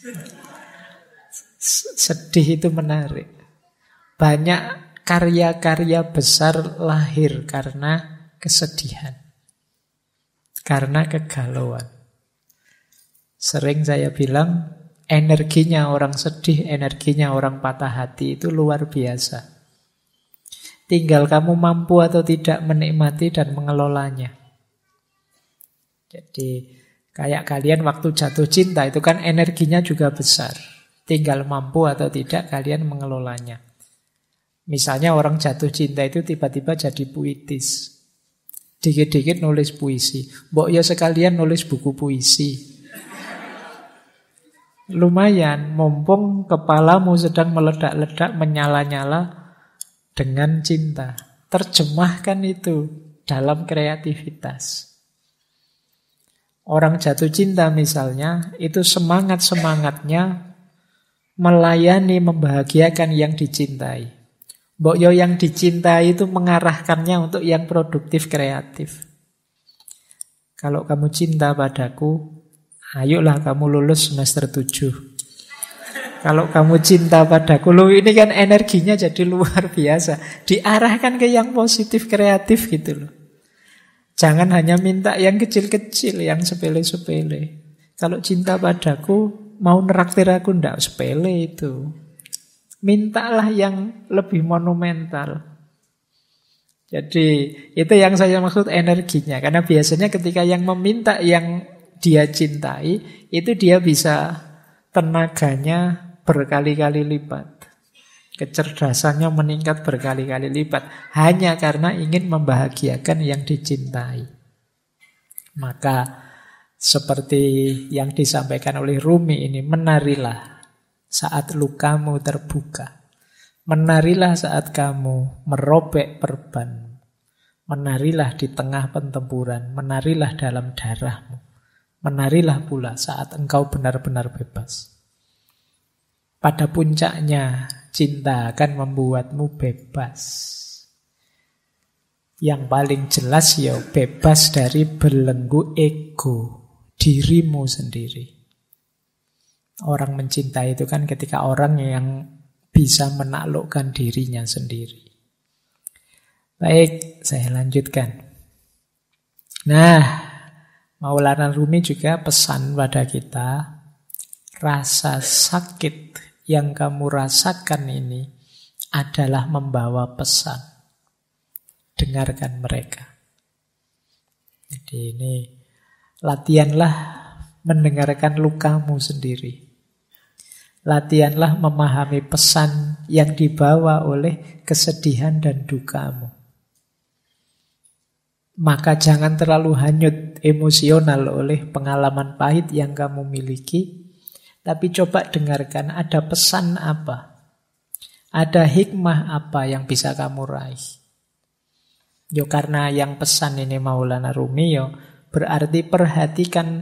Sedih itu menarik. Banyak karya-karya besar lahir karena kesedihan. Karena kegalauan. Sering saya bilang, energinya orang sedih, energinya orang patah hati itu luar biasa. Tinggal kamu mampu atau tidak menikmati dan mengelolanya. Jadi Kayak kalian waktu jatuh cinta itu kan energinya juga besar. Tinggal mampu atau tidak kalian mengelolanya. Misalnya orang jatuh cinta itu tiba-tiba jadi puitis. Dikit-dikit nulis puisi. Mbok ya sekalian nulis buku puisi. Lumayan, mumpung kepalamu sedang meledak-ledak, menyala-nyala dengan cinta. Terjemahkan itu dalam kreativitas. Orang jatuh cinta misalnya, itu semangat-semangatnya melayani, membahagiakan yang dicintai. Mbok yo yang dicintai itu mengarahkannya untuk yang produktif, kreatif. Kalau kamu cinta padaku, ayolah kamu lulus semester 7. Kalau kamu cinta padaku, loh ini kan energinya jadi luar biasa. Diarahkan ke yang positif, kreatif gitu loh. Jangan hanya minta yang kecil-kecil, yang sepele-sepele. Kalau cinta padaku, mau neraktir aku, ndak sepele itu. Mintalah yang lebih monumental. Jadi itu yang saya maksud energinya. Karena biasanya ketika yang meminta yang dia cintai, itu dia bisa tenaganya berkali-kali lipat. Kecerdasannya meningkat berkali-kali lipat. Hanya karena ingin membahagiakan yang dicintai. Maka seperti yang disampaikan oleh Rumi ini, menarilah saat lukamu terbuka. Menarilah saat kamu merobek perban. Menarilah di tengah pertempuran. Menarilah dalam darahmu. Menarilah pula saat engkau benar-benar bebas. Pada puncaknya, cinta akan membuatmu bebas. Yang paling jelas ya bebas dari belenggu ego, dirimu sendiri. Orang mencintai itu kan ketika orang yang bisa menaklukkan dirinya sendiri. Baik, saya lanjutkan. Nah, Maulana Rumi juga pesan pada kita, rasa sakit yang kamu rasakan ini adalah membawa pesan. Dengarkan mereka. Jadi ini latihanlah mendengarkan lukamu sendiri. Latihanlah memahami pesan yang dibawa oleh kesedihan dan dukamu. Maka jangan terlalu hanyut emosional oleh pengalaman pahit yang kamu miliki. Tapi coba dengarkan ada pesan apa, ada hikmah apa yang bisa kamu raih. Yo karena yang pesan ini Maulana Rumi yo, berarti perhatikan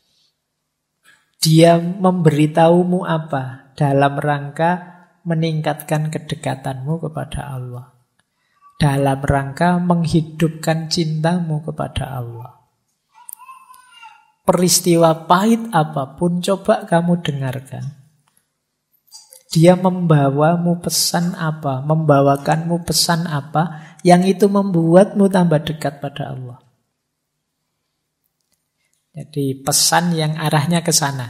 dia memberitahumu apa dalam rangka meningkatkan kedekatanmu kepada Allah. Dalam rangka menghidupkan cintamu kepada Allah. Peristiwa pahit apapun coba kamu dengarkan. Dia membawamu pesan apa, membawakanmu pesan apa yang itu membuatmu tambah dekat pada Allah. Jadi pesan yang arahnya ke sana.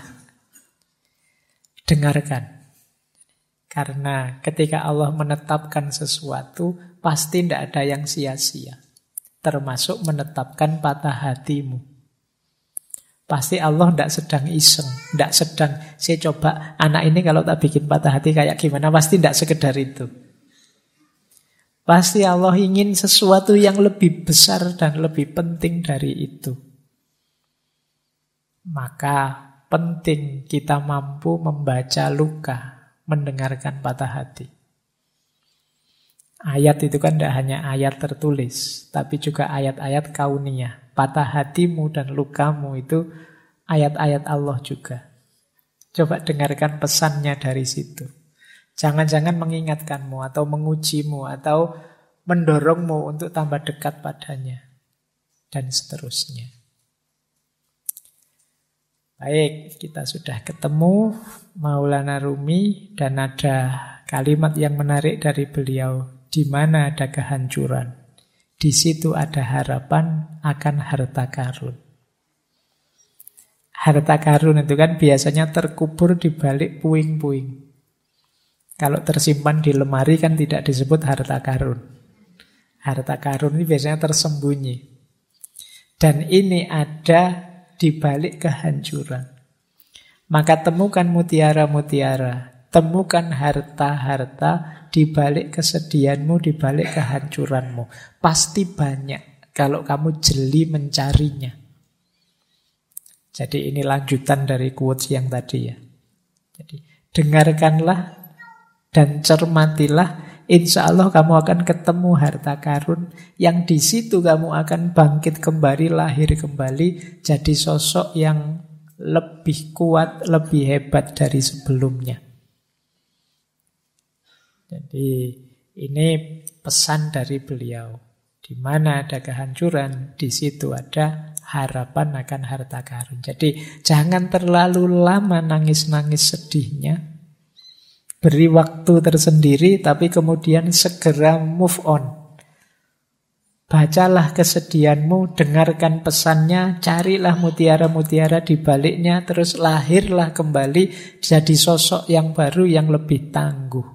Dengarkan. Karena ketika Allah menetapkan sesuatu pasti tidak ada yang sia-sia. Termasuk menetapkan patah hatimu. Pasti Allah tidak sedang iseng, tidak sedang saya coba anak ini kalau tak bikin patah hati kayak gimana, pasti tidak sekedar itu. Pasti Allah ingin sesuatu yang lebih besar dan lebih penting dari itu. Maka penting kita mampu membaca luka, mendengarkan patah hati. Ayat itu kan tidak hanya ayat tertulis, tapi juga ayat-ayat kauniyah. Patah hatimu dan lukamu itu ayat-ayat Allah juga. Coba dengarkan pesannya dari situ. Jangan-jangan mengingatkanmu atau mengujimu atau mendorongmu untuk tambah dekat padanya. Dan seterusnya. Baik, kita sudah ketemu Maulana Rumi dan ada kalimat yang menarik dari beliau. Di mana ada kehancuran, di situ ada harapan akan harta karun. Harta karun itu kan biasanya terkubur di balik puing-puing. Kalau tersimpan di lemari kan tidak disebut harta karun. Harta karun ini biasanya tersembunyi. Dan ini ada di balik kehancuran. Maka temukan mutiara-mutiara, temukan harta-harta di balik kesedihanmu, di balik kehancuranmu. Pasti banyak kalau kamu jeli mencarinya. Jadi ini lanjutan dari quotes yang tadi ya. Jadi dengarkanlah dan cermatilah, insya Allah kamu akan ketemu harta karun yang di situ kamu akan bangkit kembali, lahir kembali, jadi sosok yang lebih kuat, lebih hebat dari sebelumnya. Jadi ini pesan dari beliau. Di mana ada kehancuran, di situ ada harapan akan harta karun. Jadi jangan terlalu lama nangis-nangis sedihnya. Beri waktu tersendiri, tapi kemudian segera move on. Bacalah kesedihanmu, dengarkan pesannya, carilah mutiara-mutiara di baliknya, terus lahirlah kembali jadi sosok yang baru, yang lebih tangguh.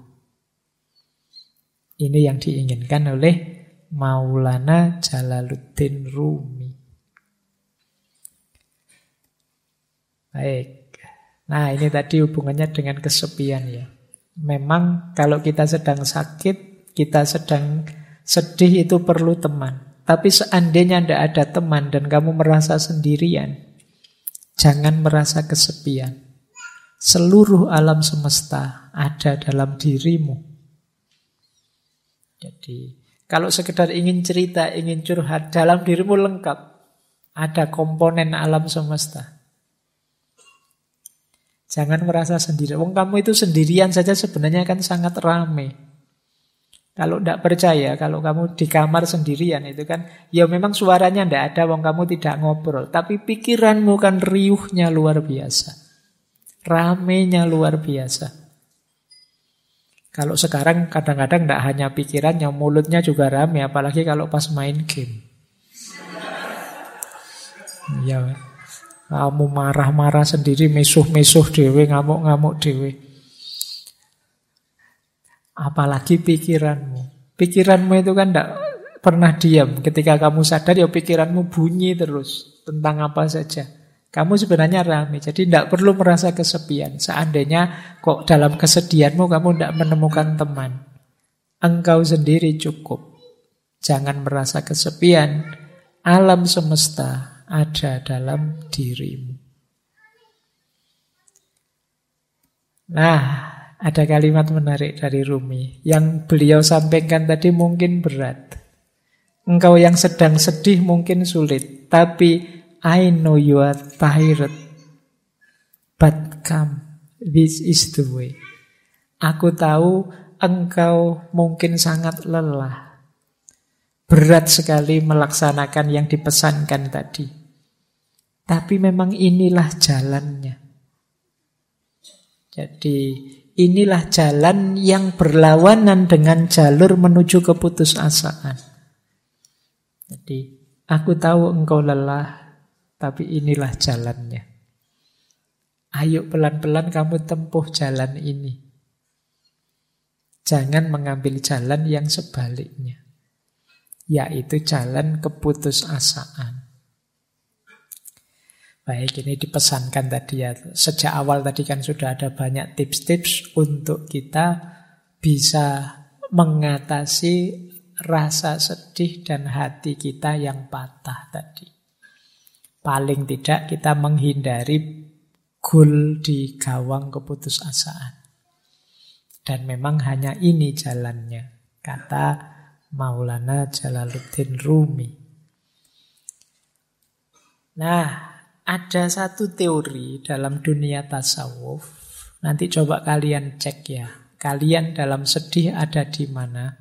Ini yang diinginkan oleh Maulana Jalaluddin Rumi. Baik. Nah, ini tadi hubungannya dengan kesepian ya. Memang kalau kita sedang sakit, kita sedang sedih, itu perlu teman. Tapi seandainya tidak ada teman dan kamu merasa sendirian, jangan merasa kesepian. Seluruh alam semesta ada dalam dirimu. Jadi kalau sekedar ingin cerita, ingin curhat, dalam dirimu lengkap. Ada komponen alam semesta. Jangan merasa sendiri. Wong kamu itu sendirian saja sebenarnya kan sangat ramai. Kalau tidak percaya, kalau kamu di kamar sendirian itu kan, ya memang suaranya tidak ada, wong kamu tidak ngobrol. Tapi pikiranmu kan riuhnya luar biasa. Ramainya luar biasa. Kalau sekarang kadang-kadang tidak hanya pikirannya, mulutnya juga ramai. Apalagi kalau pas main game. Ya, kamu marah-marah sendiri, mesuh-mesuh dewe, ngamuk-ngamuk dewe. Apalagi pikiranmu. Pikiranmu itu kan tidak pernah diam. Ketika kamu sadar, ya pikiranmu bunyi terus tentang apa saja. Kamu sebenarnya ramai, jadi tidak perlu merasa kesepian. Seandainya kok dalam kesedihanmu kamu tidak menemukan teman, engkau sendiri cukup. Jangan merasa kesepian. Alam semesta ada dalam dirimu. Nah, ada kalimat menarik dari Rumi yang beliau sampaikan tadi mungkin berat. Engkau yang sedang sedih mungkin sulit, tapi I know you are tired, but come, this is the way. Aku tahu engkau mungkin sangat lelah, berat sekali melaksanakan yang dipesankan tadi. Tapi memang inilah jalannya. Jadi inilah jalan yang berlawanan dengan jalur menuju keputusasaan. Jadi aku tahu engkau lelah, tapi inilah jalannya. Ayo pelan-pelan kamu tempuh jalan ini. Jangan mengambil jalan yang sebaliknya, yaitu jalan keputusasaan. Baik, ini dipesankan tadi ya. Sejak awal tadi kan sudah ada banyak tips-tips untuk kita bisa mengatasi rasa sedih dan hati kita yang patah tadi. Paling tidak kita menghindari gol di gawang keputusasaan. Dan memang hanya ini jalannya, kata Maulana Jalaluddin Rumi. Nah, ada satu teori dalam dunia tasawuf. Nanti coba kalian cek ya. Kalian dalam sedih ada di mana?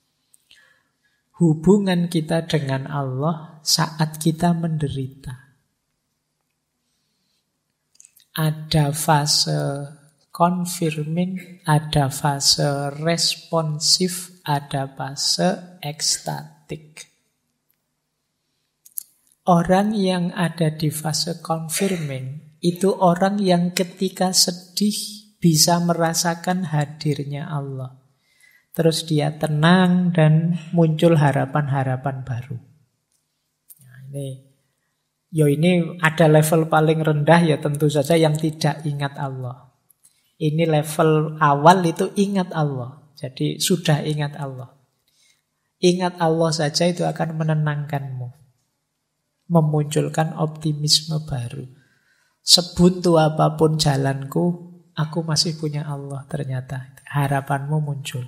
Hubungan kita dengan Allah saat kita menderita. Ada fase confirming, ada fase responsif, ada fase ekstatik. Orang yang ada di fase confirming itu orang yang ketika sedih bisa merasakan hadirnya Allah. Terus dia tenang dan muncul harapan-harapan baru. Nah, ini Ya ini ada level paling rendah ya tentu saja yang tidak ingat Allah. Ini level awal itu ingat Allah. Jadi sudah ingat Allah. Ingat Allah saja itu akan menenangkanmu. Memunculkan optimisme baru. Sebuntu apapun jalanku, aku masih punya Allah ternyata. Harapanmu muncul.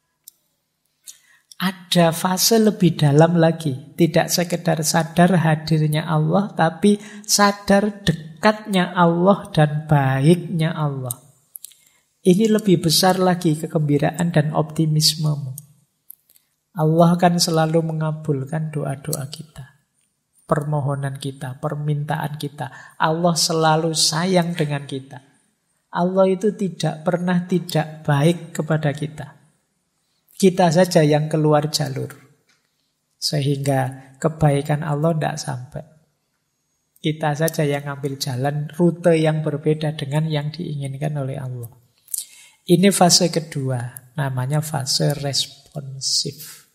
Ada fase lebih dalam lagi. Tidak sekedar sadar hadirnya Allah, tapi sadar dekatnya Allah dan baiknya Allah. Ini lebih besar lagi kegembiraan dan optimismemu. Allah akan selalu mengabulkan doa-doa kita. Permohonan kita, permintaan kita. Allah selalu sayang dengan kita. Allah itu tidak pernah tidak baik kepada kita. Kita saja yang keluar jalur. Sehingga kebaikan Allah tidak sampai. Kita saja yang ambil jalan rute yang berbeda dengan yang diinginkan oleh Allah. Ini fase kedua. Namanya fase responsif.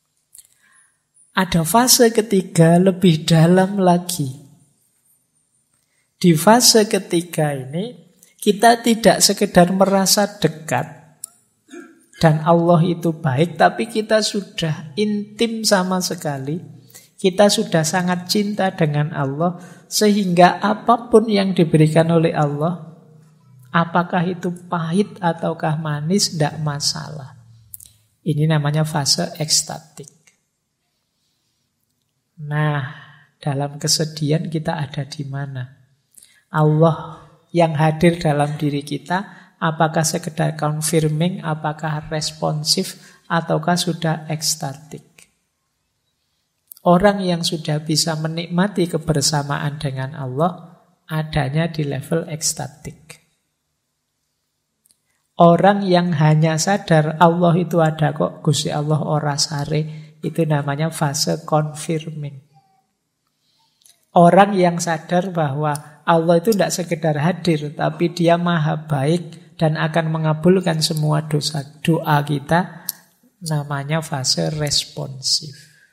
Ada fase ketiga lebih dalam lagi. Di fase ketiga ini kita tidak sekedar merasa dekat dan Allah itu baik, tapi kita sudah intim sama sekali. Kita sudah sangat cinta dengan Allah, sehingga apapun yang diberikan oleh Allah, apakah itu pahit ataukah manis, tidak masalah. Ini namanya fase ekstatik. Nah, dalam kesedihan kita ada di mana? Allah yang hadir dalam diri kita, apakah sekedar confirming, apakah responsif, ataukah sudah ekstatik? Orang yang sudah bisa menikmati kebersamaan dengan Allah, adanya di level ekstatik. Orang yang hanya sadar Allah itu ada kok, Gusti Allah ora sare, itu namanya fase confirming. Orang yang sadar bahwa Allah itu tidak sekedar hadir, tapi Dia maha baik dan akan mengabulkan semua doa kita, namanya fase responsif.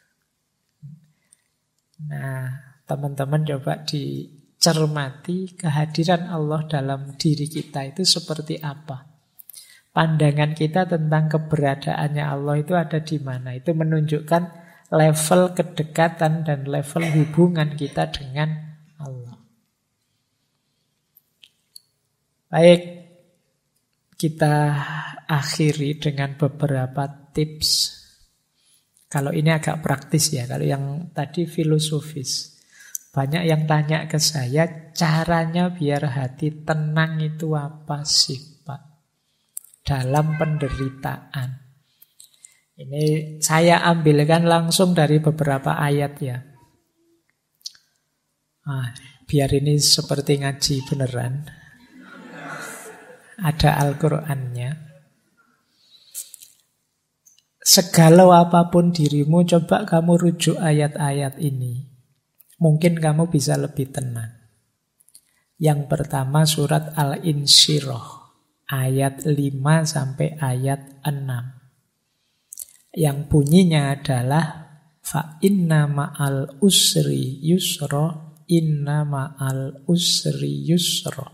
Nah, teman-teman coba dicermati kehadiran Allah dalam diri kita itu seperti apa. Pandangan kita tentang keberadaannya Allah itu ada di mana. Itu menunjukkan level kedekatan dan level hubungan kita dengan Allah. Baik, kita akhiri dengan beberapa tips. Kalau ini agak praktis ya, kalau yang tadi filosofis. Banyak yang tanya ke saya, caranya biar hati tenang itu apa sih, Pak? Dalam penderitaan. Ini saya ambilkan langsung dari beberapa ayat ya. Biar ini seperti ngaji beneran. Ada Al-Qur'annya. Segalau apapun dirimu, coba kamu rujuk ayat-ayat ini. Mungkin kamu bisa lebih tenang. Yang pertama surat Al-Insyirah. Ayat 5 sampai ayat 6. Yang bunyinya adalah fa inna ma'al usri yusra, inna ma'al usri yusra.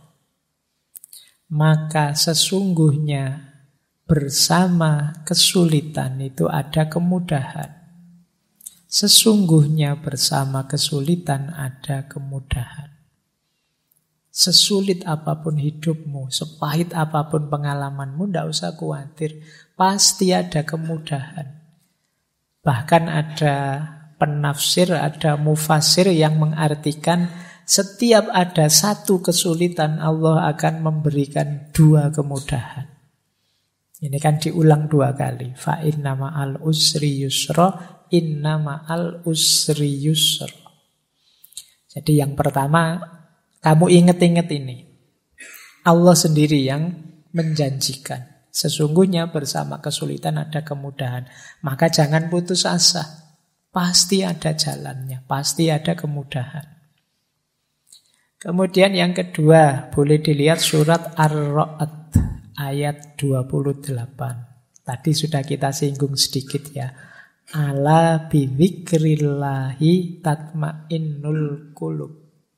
Maka sesungguhnya bersama kesulitan itu ada kemudahan. Sesungguhnya bersama kesulitan ada kemudahan. Sesulit apapun hidupmu, sepahit apapun pengalamanmu, tidak usah khawatir. Pasti ada kemudahan. Bahkan ada penafsir, ada mufasir yang mengartikan setiap ada satu kesulitan, Allah akan memberikan 2 kemudahan. Ini kan diulang 2 kali. Fa inna ma'al usri yusra, inna ma'al usri yusra. Jadi yang pertama, kamu ingat-ingat ini. Allah sendiri yang menjanjikan. Sesungguhnya bersama kesulitan ada kemudahan. Maka jangan putus asa. Pasti ada jalannya. Pasti ada kemudahan. Kemudian yang kedua, boleh dilihat surat Ar-Ra'd ayat 28. Tadi sudah kita singgung sedikit ya. Ala bidzikrillahi tatmainnul qulub.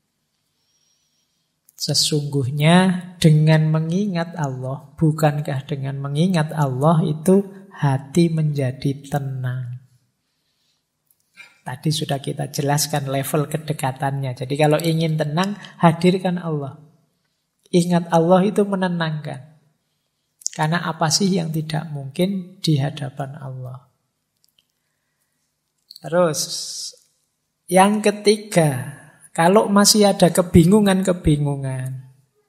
Sesungguhnya dengan mengingat Allah, bukankah dengan mengingat Allah itu hati menjadi tenang. Tadi sudah kita jelaskan level kedekatannya. Jadi kalau ingin tenang, hadirkan Allah. Ingat Allah itu menenangkan. Karena apa sih yang tidak mungkin di hadapan Allah? Terus, yang ketiga, kalau masih ada kebingungan-kebingungan,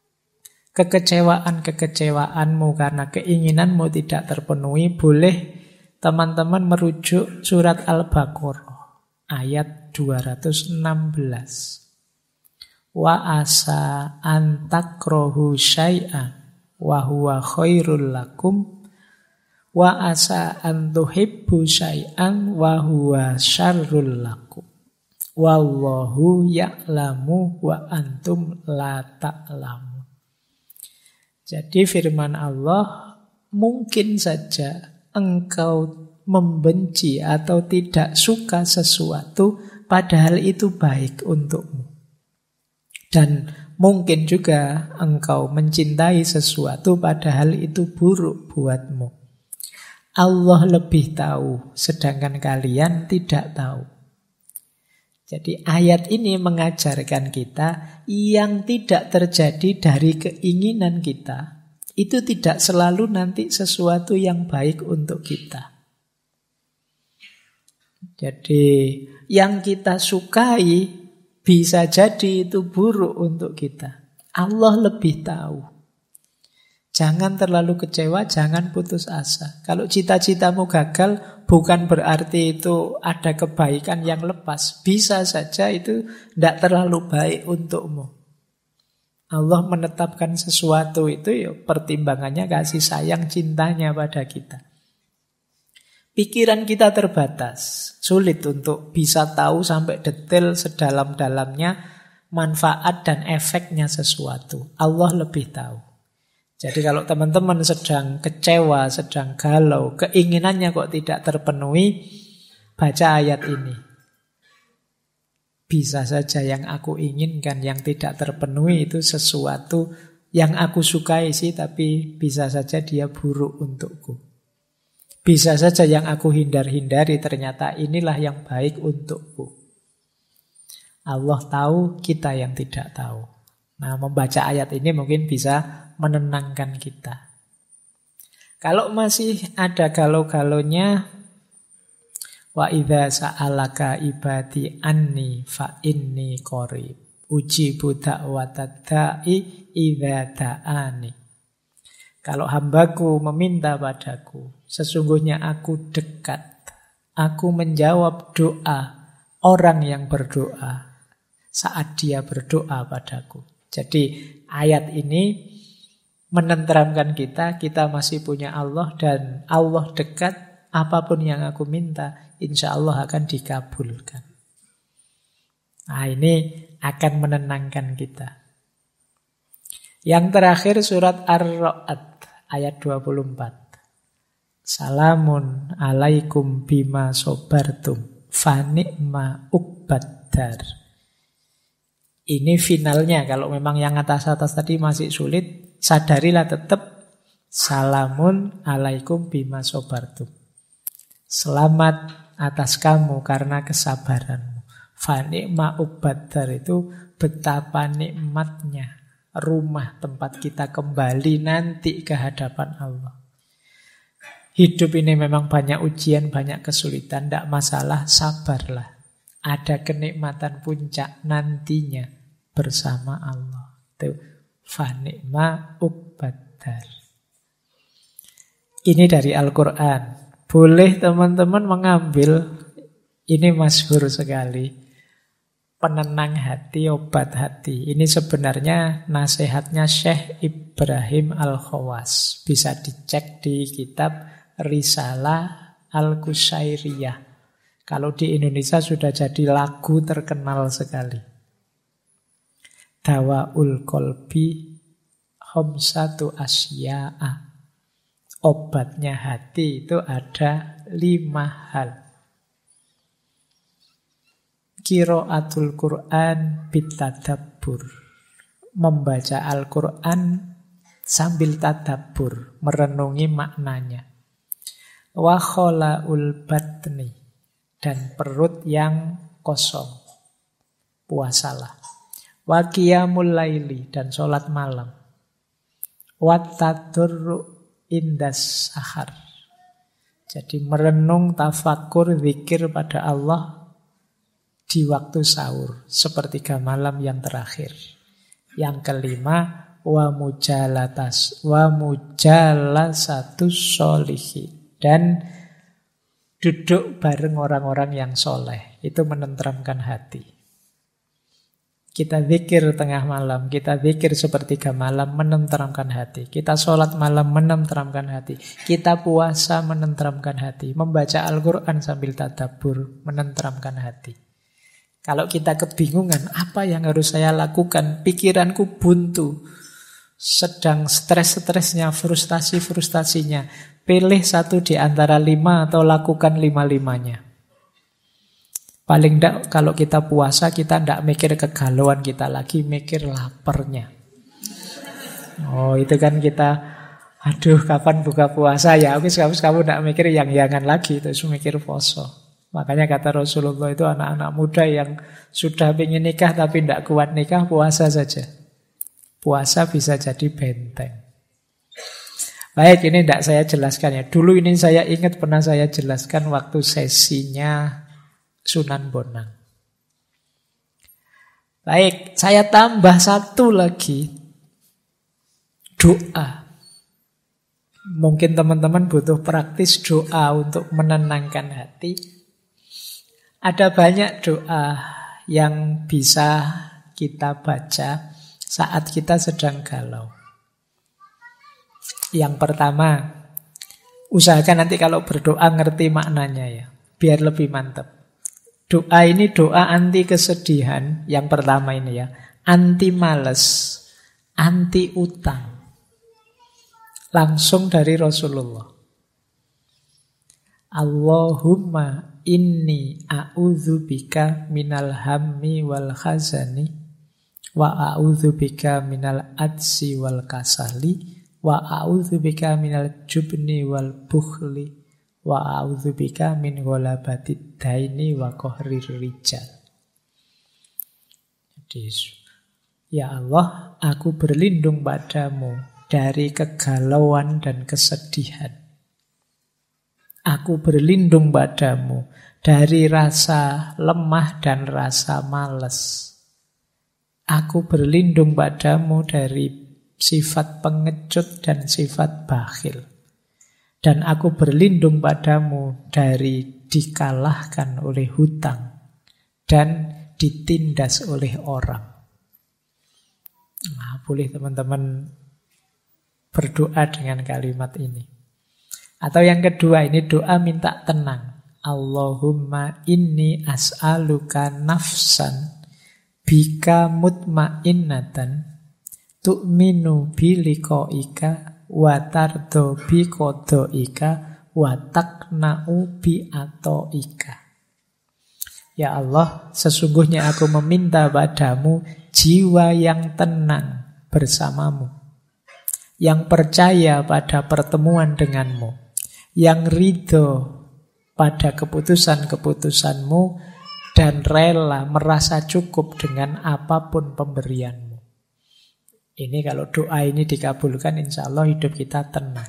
kekecewaan-kekecewaanmu karena keinginanmu tidak terpenuhi, boleh teman-teman merujuk surat Al-Baqarah ayat 216. Wa asa an takrahu syai'an wa huwa khairul lakum wa asa an tuhibbu syai'an wa huwa syarrul lakum. Wallahu ya'lamu wa antum la ta'lamun. Jadi firman Allah, mungkin saja engkau membenci atau tidak suka sesuatu padahal itu baik untukmu. Dan mungkin juga engkau mencintai sesuatu padahal itu buruk buatmu. Allah lebih tahu, sedangkan kalian tidak tahu. Jadi ayat ini mengajarkan kita yang tidak terjadi dari keinginan kita, itu tidak selalu nanti sesuatu yang baik untuk kita. Jadi yang kita sukai bisa jadi itu buruk untuk kita. Allah lebih tahu. Jangan terlalu kecewa, jangan putus asa. Kalau cita-citamu gagal, bukan berarti itu ada kebaikan yang lepas. Bisa saja itu tidak terlalu baik untukmu. Allah menetapkan sesuatu itu ya pertimbangannya kasih sayang cintanya pada kita. Pikiran kita terbatas, sulit untuk bisa tahu sampai detail sedalam-dalamnya manfaat dan efeknya sesuatu. Allah lebih tahu. Jadi kalau teman-teman sedang kecewa, sedang galau, keinginannya kok tidak terpenuhi, baca ayat ini. Bisa saja yang aku inginkan, yang tidak terpenuhi itu sesuatu yang aku sukai sih, tapi bisa saja dia buruk untukku. Bisa saja yang aku hindar-hindari, ternyata inilah yang baik untukku. Allah tahu, kita yang tidak tahu. Nah, membaca ayat ini mungkin bisa menenangkan kita. Kalau masih ada galau-galaunya, wa idza sa'alaka ibadi anni fa inni qarib ujibu da'watad da'i idza da'ani. Kalau hambaku meminta padaku, sesungguhnya aku dekat. Aku menjawab doa orang yang berdoa saat dia berdoa padaku. Jadi ayat ini menenteramkan kita masih punya Allah dan Allah dekat, apapun yang aku minta, insya Allah akan dikabulkan. Nah, ini akan menenangkan kita. Yang terakhir surat Ar-Ra'd ayat 24. Salamun alaikum bima sobartum fani'ma uqbaddar. Ini finalnya. Kalau memang yang atas-atas tadi masih sulit, sadarilah tetap salamun alaikum bima sobartum. Selamat atas kamu karena kesabaranmu. Fani'ma uqbaddar itu betapa nikmatnya rumah tempat kita kembali nanti ke hadapan Allah. Hidup ini memang banyak ujian, banyak kesulitan, tidak masalah, sabarlah. Ada kenikmatan puncak nantinya bersama Allah. Itu fani'ma uqbaddar. Ini dari Al-Quran. Boleh teman-teman mengambil, ini masyhur sekali, penenang hati, obat hati. Ini sebenarnya nasihatnya Syekh Ibrahim Al-Khawas. Bisa dicek di kitab Risalah Al-Qushairiyah. Kalau di Indonesia sudah jadi lagu terkenal sekali. Dawaul Qalbi Khamsatu Asya'a. Obatnya hati itu ada 5 hal. qiraatul Qur'an bitadabbur. Membaca Al-Quran sambil tadabbur, merenungi maknanya. Wa kholaul batni, dan perut yang kosong, puasalah. Wa qiyamul laili, dan sholat malam. Wa tadurru indas sahar, jadi merenung, tafakur, zikir pada Allah di waktu sahur, sepertiga malam yang terakhir. Yang kelima, wa mujalasatus sholihin, dan duduk bareng orang-orang yang soleh. Itu menenteramkan hati. Kita zikir tengah malam, kita zikir sepertiga malam, menenteramkan hati. Kita sholat malam, menenteramkan hati. Kita puasa, menenteramkan hati. Membaca Al-Quran sambil tadabbur, menenteramkan hati. Kalau kita kebingungan, apa yang harus saya lakukan? Pikiranku buntu, sedang stres-stresnya, frustasi-frustasinya. Pilih satu di antara 5 atau lakukan 5-5-nya. Paling tidak kalau kita puasa, kita tidak mikir kegalauan kita lagi, mikir laparnya. Oh, itu kan kita, aduh kapan buka puasa ya, oke kamu tidak mikir yang-yangan lagi, terus mikir poso. Makanya kata Rasulullah itu anak-anak muda yang sudah ingin nikah tapi tidak kuat nikah, puasa saja. Puasa bisa jadi benteng. Baik, ini tidak saya jelaskan ya. Dulu ini saya ingat pernah saya jelaskan waktu sesinya Sunan Bonang. Baik, saya tambah satu lagi. Doa. Mungkin teman-teman butuh praktis doa untuk menenangkan hati. Ada banyak doa yang bisa kita baca saat kita sedang galau. Yang pertama, usahakan nanti kalau berdoa ngerti maknanya ya, biar lebih mantap. Doa ini doa anti kesedihan. Yang pertama ini ya, anti males, anti utang. Langsung dari Rasulullah. Allahumma inni a'udzubika minal hammi wal khazani wa a'udzubika minal adsi wal kasali wa a'udzubika minal jubni wal bukhli wa a'udzubika min ghalabatid daini wa qahrir rijal. Jadi, ya Allah, aku berlindung padamu dari kegalauan dan kesedihan. Aku berlindung padamu dari rasa lemah dan rasa malas. Aku berlindung padamu dari sifat pengecut dan sifat bakhil. Dan aku berlindung padamu dari dikalahkan oleh hutang dan ditindas oleh orang. Nah, boleh teman-teman berdoa dengan kalimat ini. Atau yang kedua, ini doa minta tenang. Allahumma inni as'aluka nafsan bika mutmainnatan tu'minu biliqa'ika wa tardo bi qadaika wa taqna'u bi ataika. Ya Allah, sesungguhnya aku meminta padamu jiwa yang tenang bersamamu, yang percaya pada pertemuan denganmu, yang ridho pada keputusan-keputusanmu, dan rela merasa cukup dengan apapun pemberianmu. Ini kalau doa ini dikabulkan, insya Allah hidup kita tenang.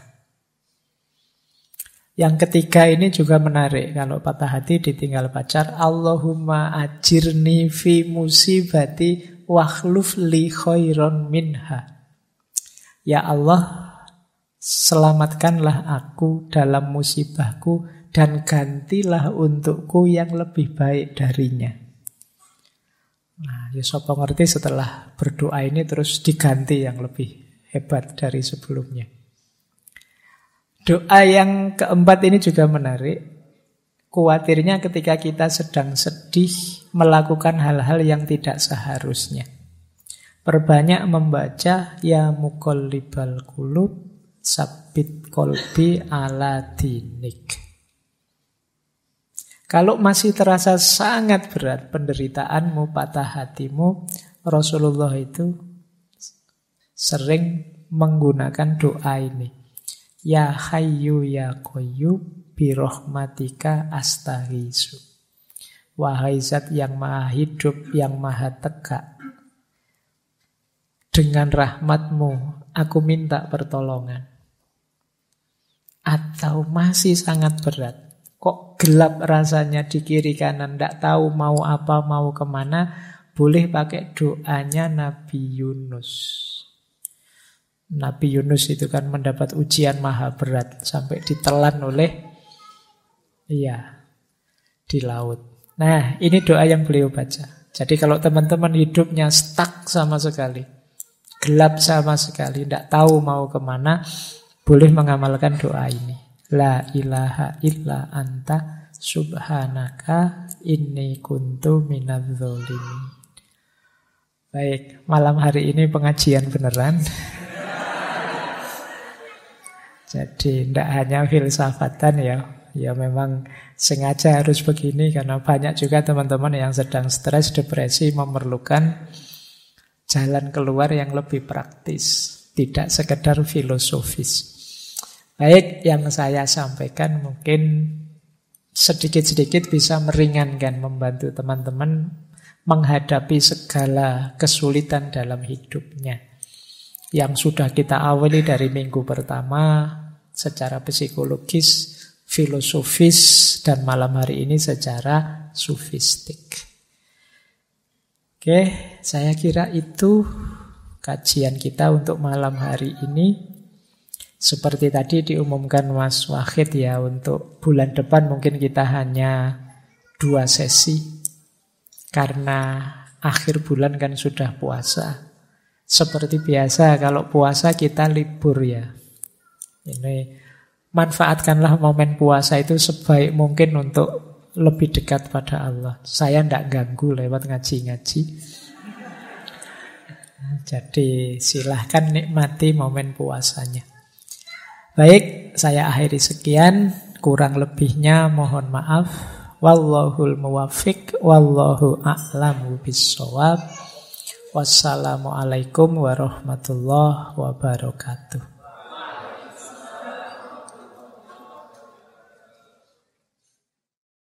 Yang ketiga ini juga menarik. Kalau patah hati ditinggal pacar, Allahumma ajirni fi musibati wakhluf li khairon minha. Ya Allah, selamatkanlah aku dalam musibahku dan gantilah untukku yang lebih baik darinya. Nah, ya sapa ngerti setelah berdoa ini terus diganti yang lebih hebat dari sebelumnya. Doa yang keempat ini juga menarik. Kuatirnya ketika kita sedang sedih melakukan hal-hal yang tidak seharusnya. Perbanyak membaca ya muqallibal qulub sabbit qalbi ala dinik. Kalau masih terasa sangat berat penderitaanmu, patah hatimu, Rasulullah itu sering menggunakan doa ini. Ya Hayyu ya Qayyum birahmatika astaghiitsu. Wahai Zat yang maha hidup, yang maha tegak, dengan rahmatmu aku minta pertolongan. Atau masih sangat berat, kok gelap rasanya di kiri kanan, tidak tahu mau apa, mau kemana, boleh pakai doanya Nabi Yunus. Nabi Yunus itu kan mendapat ujian maha berat sampai ditelan oleh di laut. Nah, ini doa yang beliau baca. Jadi kalau teman-teman hidupnya stuck sama sekali, gelap sama sekali, tidak tahu mau kemana, boleh mengamalkan doa ini. La ilaha illa anta subhanaka inni kuntu minadz-dzalimin. Baik, malam hari ini pengajian beneran. Jadi tidak hanya filsafatan ya. Ya memang sengaja harus begini karena banyak juga teman-teman yang sedang stres, depresi memerlukan jalan keluar yang lebih praktis, tidak sekedar filosofis. Baik, yang saya sampaikan mungkin sedikit-sedikit bisa meringankan, membantu teman-teman menghadapi segala kesulitan dalam hidupnya. Yang sudah kita awali dari minggu pertama secara psikologis, filosofis, dan malam hari ini secara sufistik. Oke, saya kira itu kajian kita untuk malam hari ini. Seperti tadi diumumkan Mas Wahid ya, untuk bulan depan mungkin kita hanya 2 sesi. Karena akhir bulan kan sudah puasa. Seperti biasa kalau puasa kita libur ya. Ini manfaatkanlah momen puasa itu sebaik mungkin untuk lebih dekat pada Allah. Saya tidak ganggu lewat ngaji-ngaji. Jadi silahkan nikmati momen puasanya. Baik, saya akhiri sekian. Kurang lebihnya mohon maaf. Wallahul muwaffiq, wallahu a'lamu bissawab. Wassalamualaikum warahmatullahi wabarakatuh.